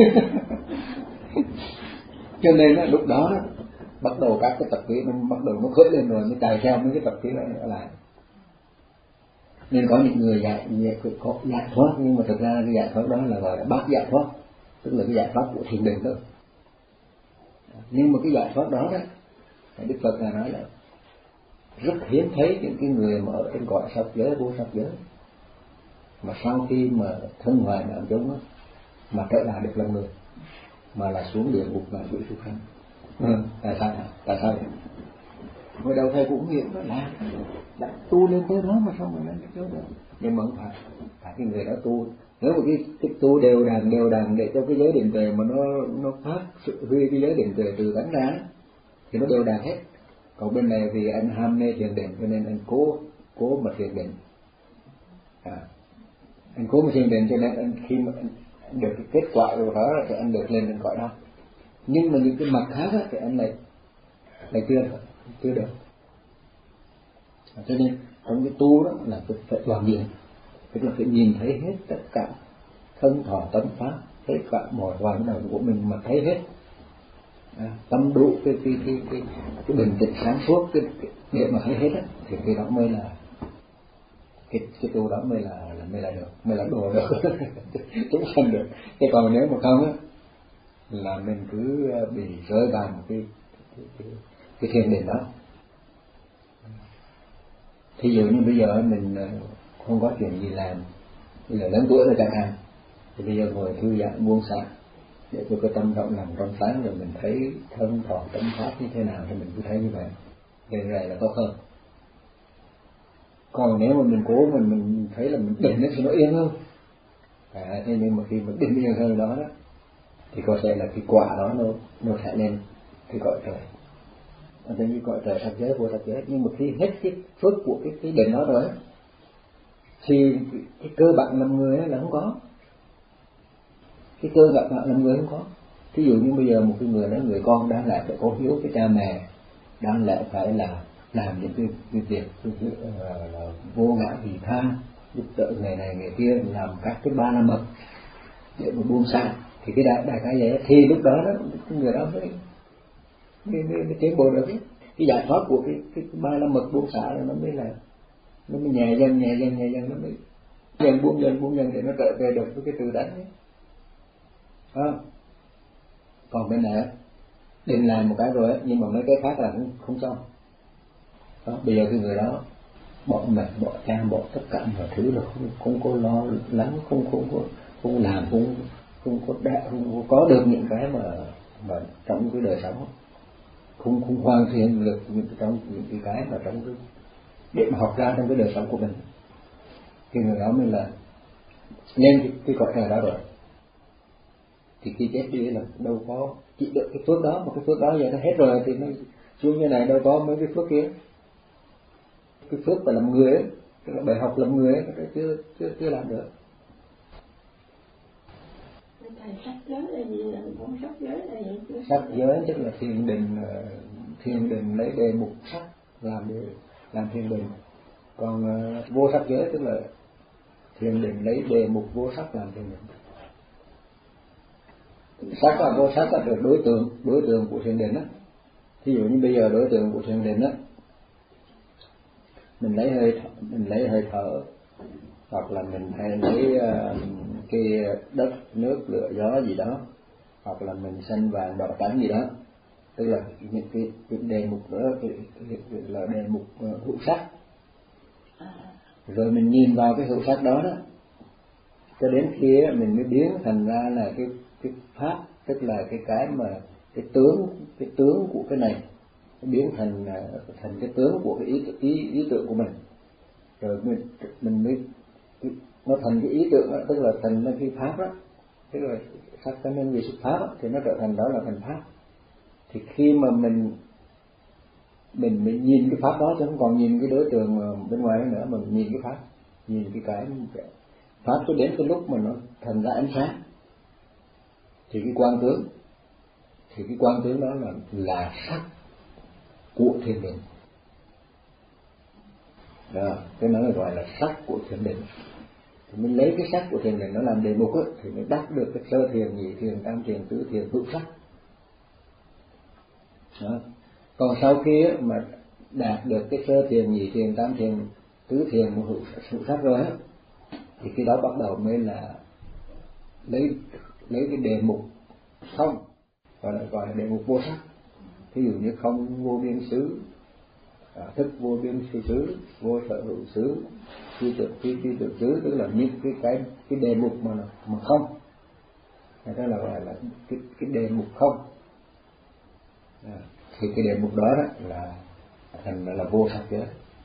Cho nên là lúc đó bắt đầu các cái tập khí nó bắt đầu nó khởi lên rồi nó chạy theo mấy cái tập khí đó ở lại. Nên có những người giải có giải thoát, nhưng mà thực ra cái giải thoát đó là gọi là bát giải thoát, tức là cái giải thoát của thiền định thôi. Nhưng mà cái giải thoát đó đó Đức Phật là nói là rất hiếm thấy những cái người mà ở trên cõi sắc giới, vô sắc giới mà sau khi mà thân hoại đạo chúng mà trở lại được lòng người, mà là xuống địa ngục và xuống súc sanh. Ừ. Tại sao? Tại sao vậy? Hồi đầu thầy cũng nghĩ nó là đã tu lên tới đó mà sao mà lên tới đó? Nhưng mà không phải, phải cái người đó tu. Nếu mà cái, cái tu đều đàn đều đàn để cho cái giới định tuệ mà nó nó phát sự huy cái giới định tuệ từ tánh ra thì nó đều đàn hết. Còn bên này vì anh ham mê thiền định cho nên anh cố cố mà thiền định. À, anh cố mà thiền định cho nên anh khi mà anh được cái kết quả rồi đó thì anh được lên đến cõi đó. Nhưng mà những cái mặt khác á, thì anh lại lại chưa được, chưa được. À, cho nên trong cái tu đó là phải toàn diện, tức là phải nhìn thấy hết tất cả thân thọ tâm pháp, tất cả mọi hoạt động của mình mà thấy hết. À, tâm đủ cái cái cái cái cái bình tĩnh sáng suốt cái, cái để mà thấy hết á, thì cái đó mới là cái cái tu đó mới là, là mới là được, mới là đồ được, chúng sanh được. Thế còn nếu mà không á là mình cứ bị rơi vào một cái cái, cái, cái thiền định đó. Thí dụ như bây giờ mình không có chuyện gì làm, bây giờ lớn tuổi rồi chẳng hạn, thì bây giờ ngồi thư giãn buông xả để cho cái tâm rộng lòng trong sáng, rồi mình thấy thân thọ tâm pháp như thế nào thì mình cứ thấy như vậy, để này là tốt hơn. Còn nếu mà mình cố mình mình thấy là mình định thì nó yên hơn, à, thế nhưng mà khi mình định yên hơn đó, đó thì có thể là cái quả đó nó nó sẽ lên cái cõi trời, nó giống như cõi trời thập giới vô thập giới. Nhưng mà khi hết cái phước của cái cái định đó rồi thì cái, cái cơ bản làm người là không có, cái cơ bản làm người không có. Ví dụ như bây giờ một cái người nói người con đáng lẽ phải có hiếu với cha mẹ, đáng lẽ phải là làm những cái, cái việc cái, cái, uh, là vô ngã vị tha, giúp đỡ người này người kia, làm các cái ba la mật để mà buông xả, thì cái đại đại cái vậy thì lúc đó đó cái người đó mới mới, mới, mới tiến bộ được. Cái giải thoát của cái cái ba la mật buông xả là nó mới là nó mới nhẹ dần nhẹ dần nhẹ dần, nó mới dần buông dần buông dần để nó trở về được với cái tự tánh ấy. À, còn bên này định làm một cái rồi ấy, nhưng mà mấy cái khác là không không xong. Đó, bây giờ cái người đó bỏ mẹ bỏ cha bỏ tất cả mọi thứ là không không có lo lắng, không không có không làm không không có đã, không có được những cái mà mà trong cái đời sống, không không hoàn thiện được những trong những cái cái mà trong cái để mà học ra trong cái đời sống của mình, thì người đó mới là lên cái, cái cõi trời đó rồi. Thì khi chết đi là đâu có chỉ được cái phước đó, mà cái phước đó giờ nó hết rồi thì nó xuống như này đâu có mấy cái phước kia. Cái phước phải làm người ấy, tức là bài học làm người ấy, nó chưa chưa chưa làm được. Thầy sắc giới là gì, là con sắc giới là gì? Sắc giới tức là thiền định, thiền định lấy đề mục sắc làm để làm thiền định. Còn uh, vô sắc giới tức là thiền định lấy đề mục vô sắc làm thiền định. Sắc và vô sắc là được đối tượng đối tượng của thiền định á. Ví dụ như bây giờ đối tượng của thiền định á, mình lấy hơi mình lấy hơi thở, hoặc là mình hay lấy uh, cái đất nước lửa gió gì đó, hoặc là mình xanh vàng đỏ trắng gì đó, tức là những cái, cái đề mục đó cái, cái, cái là đề mục uh, hữu sắc. Rồi mình nhìn vào cái hữu sắc đó đó cho đến khi mình mới biến thành ra là cái cái pháp, tức là cái cái mà cái tướng cái tướng của cái này biến thành thành cái tướng của cái ý ý ý tưởng của mình, rồi mình mình mới nó thành cái ý tưởng đó, tức là thành cái pháp đó, tức là sắc cái nên vì xuất pháp đó, thì nó trở thành đó là thành pháp. Thì khi mà mình mình mình nhìn cái pháp đó chứ không còn nhìn cái đối tượng bên ngoài nữa, mà mình nhìn cái pháp, nhìn cái cái pháp cho đến cái lúc mà nó thành ra ánh sáng, thì cái quang tướng thì cái quang tướng đó là là sắc của thiền định. Đó, cái nó gọi là sắc của thiền định. Thì mình lấy cái sắc của thiền định nó làm đề mục ấy, thì mình đắc được cái sơ thiền, nhị thiền, tam thiền, tứ thiền, hữu sắc. Đó. Còn sau khi ấy, mà đạt được cái sơ thiền, nhị thiền, tam thiền, tứ thiền, hữu, hữu sắc rồi á, thì khi đó bắt đầu mới là lấy lấy cái đề mục không, gọi là gọi là đề mục vô sắc. Ví dụ như không vô biên xứ, à, thức vô biên phi xứ, vô sở hữu xứ, phi tưởng phi phi tưởng xứ, tức là những cái cái cái đề mục mà mà không, người ta là gọi là cái cái đề mục không. À, thì cái đề mục đó, đó là thành là vô sắc giới.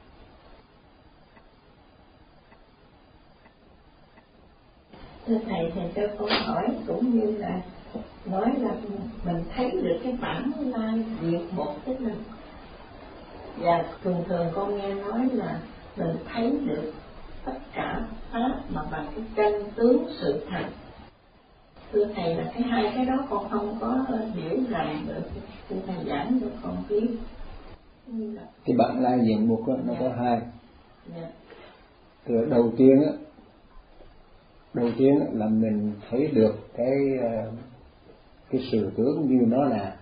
Thưa thầy, thầy cho câu hỏi cũng như là nói là mình thấy được cái bản lai diệt một tức là, và thường thường con nghe nói là mình thấy được tất cả pháp mà bằng cái chân tướng sự thật. Thưa thầy, là cái hai cái đó con không có hiểu ràng được, thưa thầy giảng cho con biết. Cái bản lai diệt một đó, nó yeah. có hai. Yeah. Từ đầu tiên á, đầu tiên là mình thấy được cái cái sự tướng như nó là.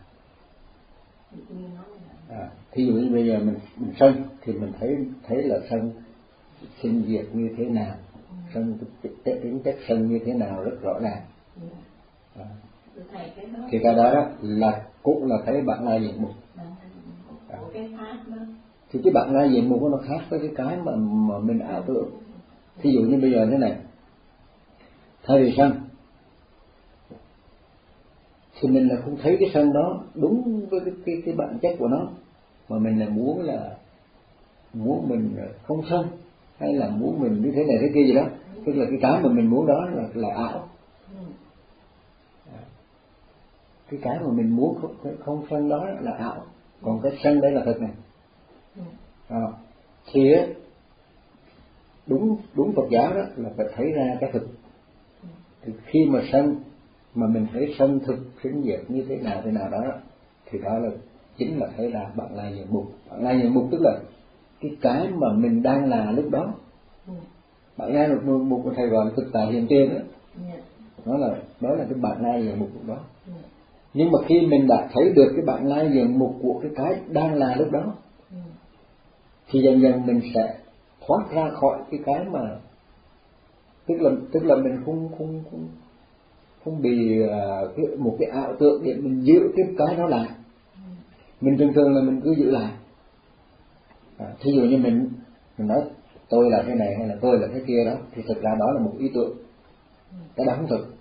À, thí dụ như bây giờ mình mình sân thì mình thấy thấy là sân sinh diệt như thế nào, sân tính chất sân như thế nào rất rõ ràng. À, thì cái đó, đó là cũng là thấy bản lai diện mục. À, thì cái bản lai diện mục nó khác với cái cái mà mà mình ảo tưởng. Thí dụ như bây giờ thế này, thay vì sân thì mình là không thấy cái sân đó đúng với cái cái, cái bản chất của nó, mà mình là muốn là muốn mình không sân, hay là muốn mình như thế này thế kia gì đó, tức là cái cái mà mình muốn đó là là ảo. Cái cái mà mình muốn không, không sân đó là ảo, còn cái sân đây là thật này. À, thì đúng đúng Phật giáo đó là phải thấy ra cái thực. Thì khi mà sân mà mình thấy sân thực sinh diệt như thế nào thế nào đó, thì đó là chính là thấy là bạn lai diện mục. Bạn lai diện mục tức là cái cái mà mình đang là lúc đó. Bạn lai một mục của thầy gọi là thực tại hiện tiền đó. Đó là đó là cái bạn lai diện mục lúc đó. Nhưng mà khi mình đã thấy được cái bạn lai diện mục của cái cái đang là lúc đó, thì dần dần mình sẽ thoát ra khỏi cái cái mà tức là tức là mình không không không không bị uh, cái, một cái ảo tượng để mình giữ cái cái đó lại. Mình thường thường là mình cứ giữ lại. À, thí dụ như mình mình nói tôi là cái này hay là tôi là cái kia đó, thì thực ra đó là một ý tưởng, cái đó không thực.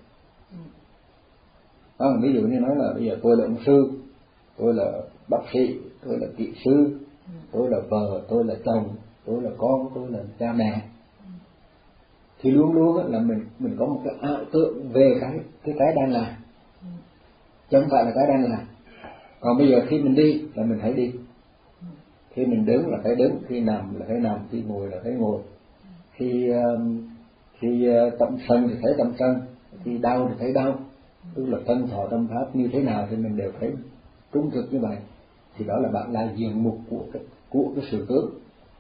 À, ví dụ như nói là bây giờ tôi là ông sư, tôi là bác sĩ, tôi là kỹ sư, tôi là vợ, tôi là chồng, tôi là con, tôi là cha mẹ, thì luôn luôn là mình mình có một cái ảo tượng về cái cái cái đang là, chứ không phải là cái đang là. Còn bây giờ khi mình đi là mình thấy đi, khi mình đứng là thấy đứng, khi nằm là thấy nằm, khi ngồi là thấy ngồi, khi khi tâm sân thì thấy tâm sân, khi đau thì thấy đau, tức là thân thọ tâm pháp như thế nào thì mình đều thấy trung thực như vậy. Thì đó là bạn là diện mục của cái của cái sự tướng.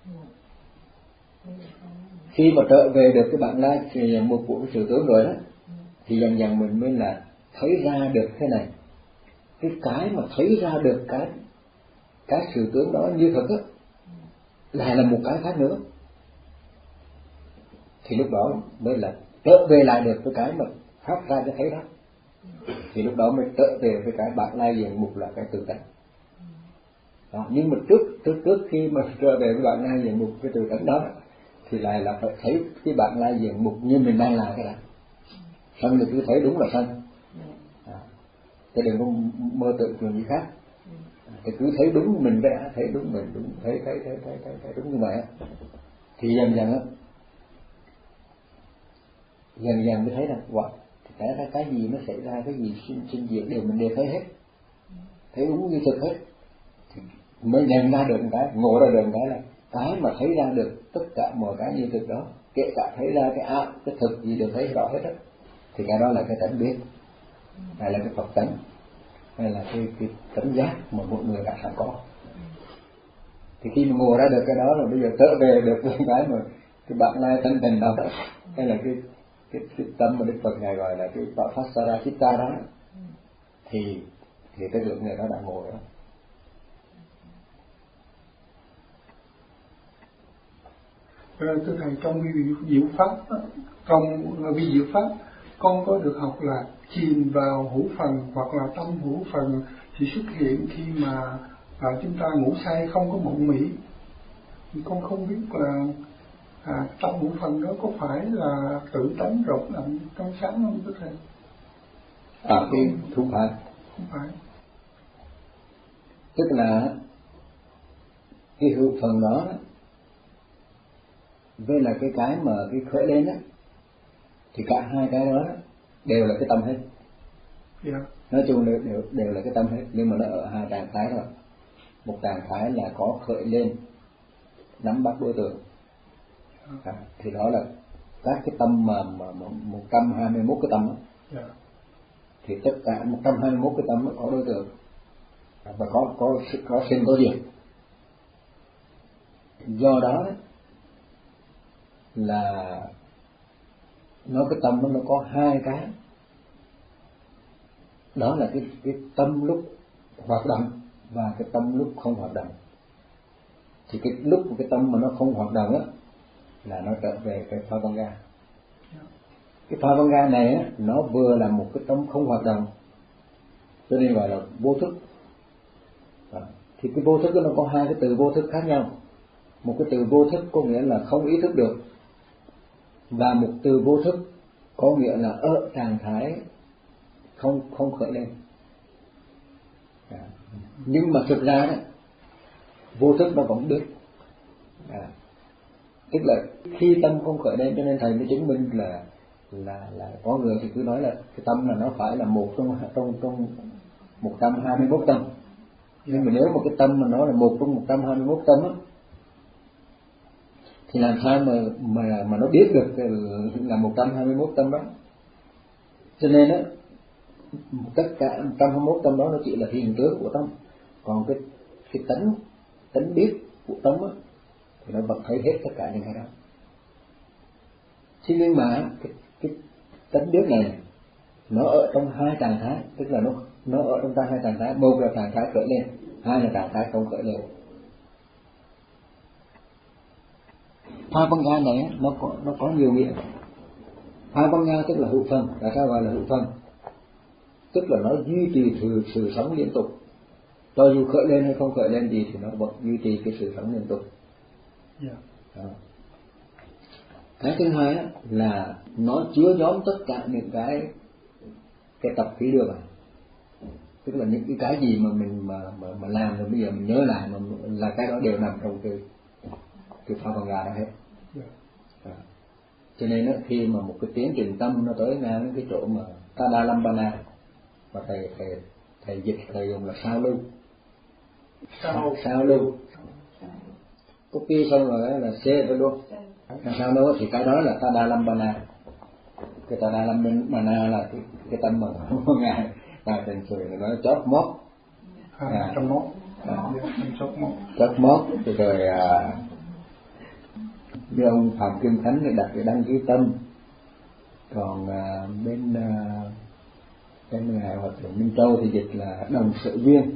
Khi mà trở về được cái bạn lai diện mục của cái sự tướng rồi đó, thì dần dần mình mới là thấy ra được thế này, cái cái mà thấy ra được cái cái sự tướng đó như thật á, lại là một cái khác nữa. Thì lúc đó mới là trở về lại được cái cái mà phát ra cái thấy đó. Thì lúc đó mới trở về với cái bạn lai diện mục là cái tự tánh. Đó, nhưng mà trước trước trước khi mà trở về với bạn lai diện mục cái tự tánh đó, thì lại là phải thấy cái bạn lai diện mục như mình đang là cái đó. Sân thì cứ thấy đúng là sân, à, chứ đừng có mơ tưởng chuyện gì khác. Thì cứ thấy đúng mình vẽ, thấy đúng mình đúng, thấy thấy thấy thấy thấy, thấy đúng như vậy, thì dần dần á, dần dần mới thấy rằng wow, thì cái cái gì nó xảy ra, cái gì sinh sinh diệt đều mình đều thấy hết, thấy đúng như thực hết. Thì mới nhận ra được một cái, ngộ ra được một cái là cái mà thấy ra được tất cả mọi cái như thực đó, kể cả thấy ra cái ảo, cái thực gì đều thấy rõ hết á, thì cái đó là cái tánh biết, hay là cái Phật tánh, hay là cái cái tánh giác mà mọi người đã sẵn có. Thì khi mà ngộ ra được cái đó rồi, bây giờ trở về được cái mà cái bạn lai tánh tình đó, hay là cái cái, cái tâm mà Đức Phật ngài gọi là cái Pasara Chitta đó, thì thì cái lượng người đó đã ngộ đó. Thưa thầy, trong vi diệu pháp, trong vi diệu pháp, con có được học là chìm vào hữu phần hoặc là tâm hữu phần thì xuất hiện khi mà à, chúng ta ngủ say không có mộng mị. Thì con không biết là à, tâm hữu phần đó có phải là tự tánh rộng lặng trong sáng không thưa thầy? À, cái không phải. Không phải. Tức là cái hữu phần đó với là cái cái mà cái khởi lên á, thì cả hai cái đó đều là cái tâm hết. Yeah. Nói chung đều, đều đều là cái tâm hết, nhưng mà nó ở hai trạng thái rồi. Một trạng thái là có khởi lên nắm bắt đối tượng, à, thì đó là các cái tâm mà mà một trăm hai mươi mốt cái tâm đó. Yeah. Thì tất cả một trăm hai mươi mốt cái tâm nó có đối tượng và có có có sinh có diệt. Do đó là nó cái tâm nó nó có hai cái, đó là cái cái tâm lúc hoạt động và cái tâm lúc không hoạt động. Thì cái lúc cái tâm mà nó không hoạt động á là nó trở về cái pha văn ga. Cái pha văn ga này á, nó vừa là một cái tâm không hoạt động, cho nên gọi là vô thức. Đó. Thì cái vô thức đó nó có hai cái từ vô thức khác nhau. Một cái từ vô thức có nghĩa là không ý thức được, và một từ vô thức có nghĩa là ở trạng thái không không khởi lên. Nhưng mà thực ra đó, vô thức nó vẫn biết. À, tức là khi tâm không khởi lên, cho nên thầy mới chứng minh là là là có người thì cứ nói là cái tâm là nó phải là một trong trong trong một trăm hai mươi mốt tâm. Nhưng mà nếu một cái tâm mà nó là một trong một trăm hai mươi mốt tâm á, thì làm sao mà mà mà nó biết được là một trăm hai mươi mốt tâm đó. Cho nên á, tất cả một trăm hai mươi mốt tâm đó nó chỉ là hiện tướng của tâm, còn cái cái tánh tánh biết của tâm á thì nó vẫn thấy hết tất cả những cái đó. Thế nhưng mà cái, cái tánh biết này nó ở trong hai trạng thái, tức là nó nó ở trong hai trạng thái, một là trạng thái khởi lên, hai là trạng thái không khởi lên. Hoa văn nga này nó có nó có nhiều nghĩa. Hoa văn nga tức là hữu phân. Tại sao gọi là hữu phân? Tức là nó duy trì sự, sự sống liên tục, cho dù khởi lên hay không khởi lên gì thì nó vẫn duy trì cái sự sống liên tục. Yeah. Đó. Cái thứ hai á, là nó chứa nhóm tất cả những cái cái tập khí đưa vào, tức là những cái cái gì mà mình mà mà, mà làm rồi bây giờ mình nhớ lại mà là cái đó đều nằm trong cái cái pha văn gà đó hết. Yeah. Đó. Cho nên á, khi mà một cái tiến trình tâm nó tới ngang cái chỗ mà Tadalambana, mà thầy thầy thầy dịch thầy dùng là sao lưu, sao sao lưu, copy xong rồi đó là C đó luôn. Làm sao đâu thì cái đó là Tadalambana. Cái Tadalambana là cái, cái tâm mà ngài ngài thành sự là nói chót móc, à, trong móc, à, chót móc, chót móc rồi, rồi à, như ông Phạm Kim Khánh thì đặt cái đăng ký tâm, còn à, bên à, bên ngài Hòa thượng Minh Châu thì dịch là đồng sự duyên.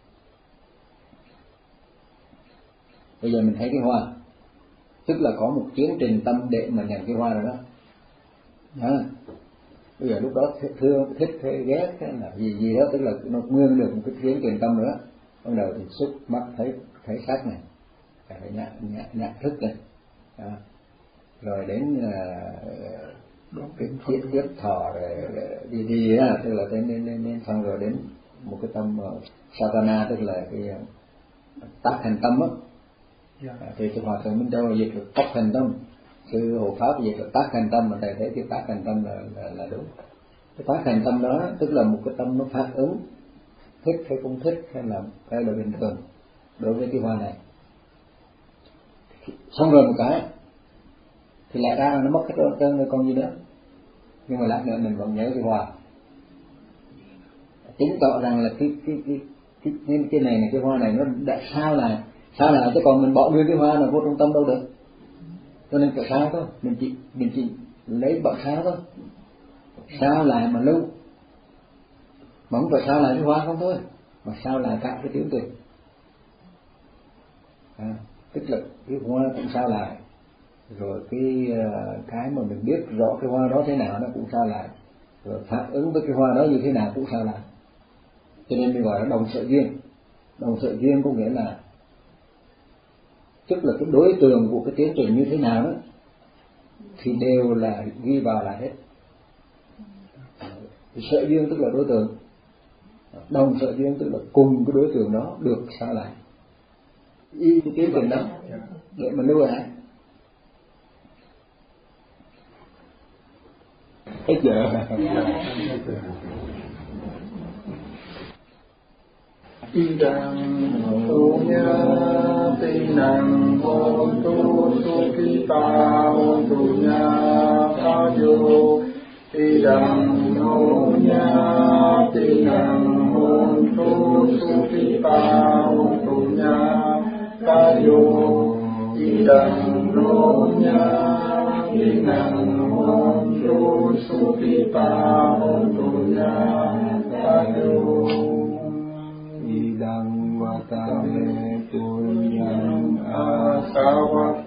Bây giờ mình thấy cái hoa, tức là có một tiến trình tâm để mà nhận cái hoa rồi đó. À, bây giờ lúc đó thương thích hay ghét hay là gì gì đó, tức là nó nguyên được một cái tiến trình tâm nữa. Bắt đầu thì xúc mắt thấy thấy sắc này, phải nhạc nhạc nhạc thức này, à, rồi đến uh, cái chiết tiếp thọ rồi đi đi á, tức là đến đến đến, đến xong rồi đến một cái tâm uh, Satana, tức là cái uh, tác hành tâm á. Yeah. À, thì cái Hòa thượng Minh Châu dịch là tác hành tâm, sư hộ pháp dịch là tác hành tâm, mà thầy thấy cái tác hành tâm là, là là đúng. Cái tác hành tâm đó tức là một cái tâm nó phản ứng thích hay không thích hay là hay là bình thường đối với cái hoa này. Xong rồi một cái thì lại ra là nó mất cái trơn rồi còn gì nữa, nhưng mà lát nữa mình vẫn nhớ cái hoa, chứng tỏ rằng là cái cái cái cái cái, cái này này cái hoa này nó đã sao lại sao lại chứ còn mình bỏ nguyên cái hoa nào vô trong tâm đâu được. Cho nên phải sao thôi, mình chỉ mình chỉ lấy bậc sao thôi, sao lại mà lưu, mà không phải sao lại cái hoa không thôi, mà sao lại cả cái tiến trình. À, tức là cái hoa cũng sao lại, rồi cái cái mà mình biết rõ cái hoa đó thế nào nó cũng sao lại, rồi phản ứng với cái hoa đó như thế nào cũng sao lại. Cho nên mình gọi là đồng sở duyên. Đồng sở duyên có nghĩa là tức là cái đối tượng của cái tiến trình như thế nào đó thì đều là ghi vào là hết. Sở duyên tức là đối tượng, đồng sở duyên tức là cùng cái đối tượng đó được sao lại y cái tiến trình đó để mà lưu lại. Hết giờ. Idang punya tinang hontu sukita hontunya kayo. Idang punya tinang hontu sukita hontunya kayo. Idang punya tinang hontu sukita hontunya kayo. Idang watame punyang asawat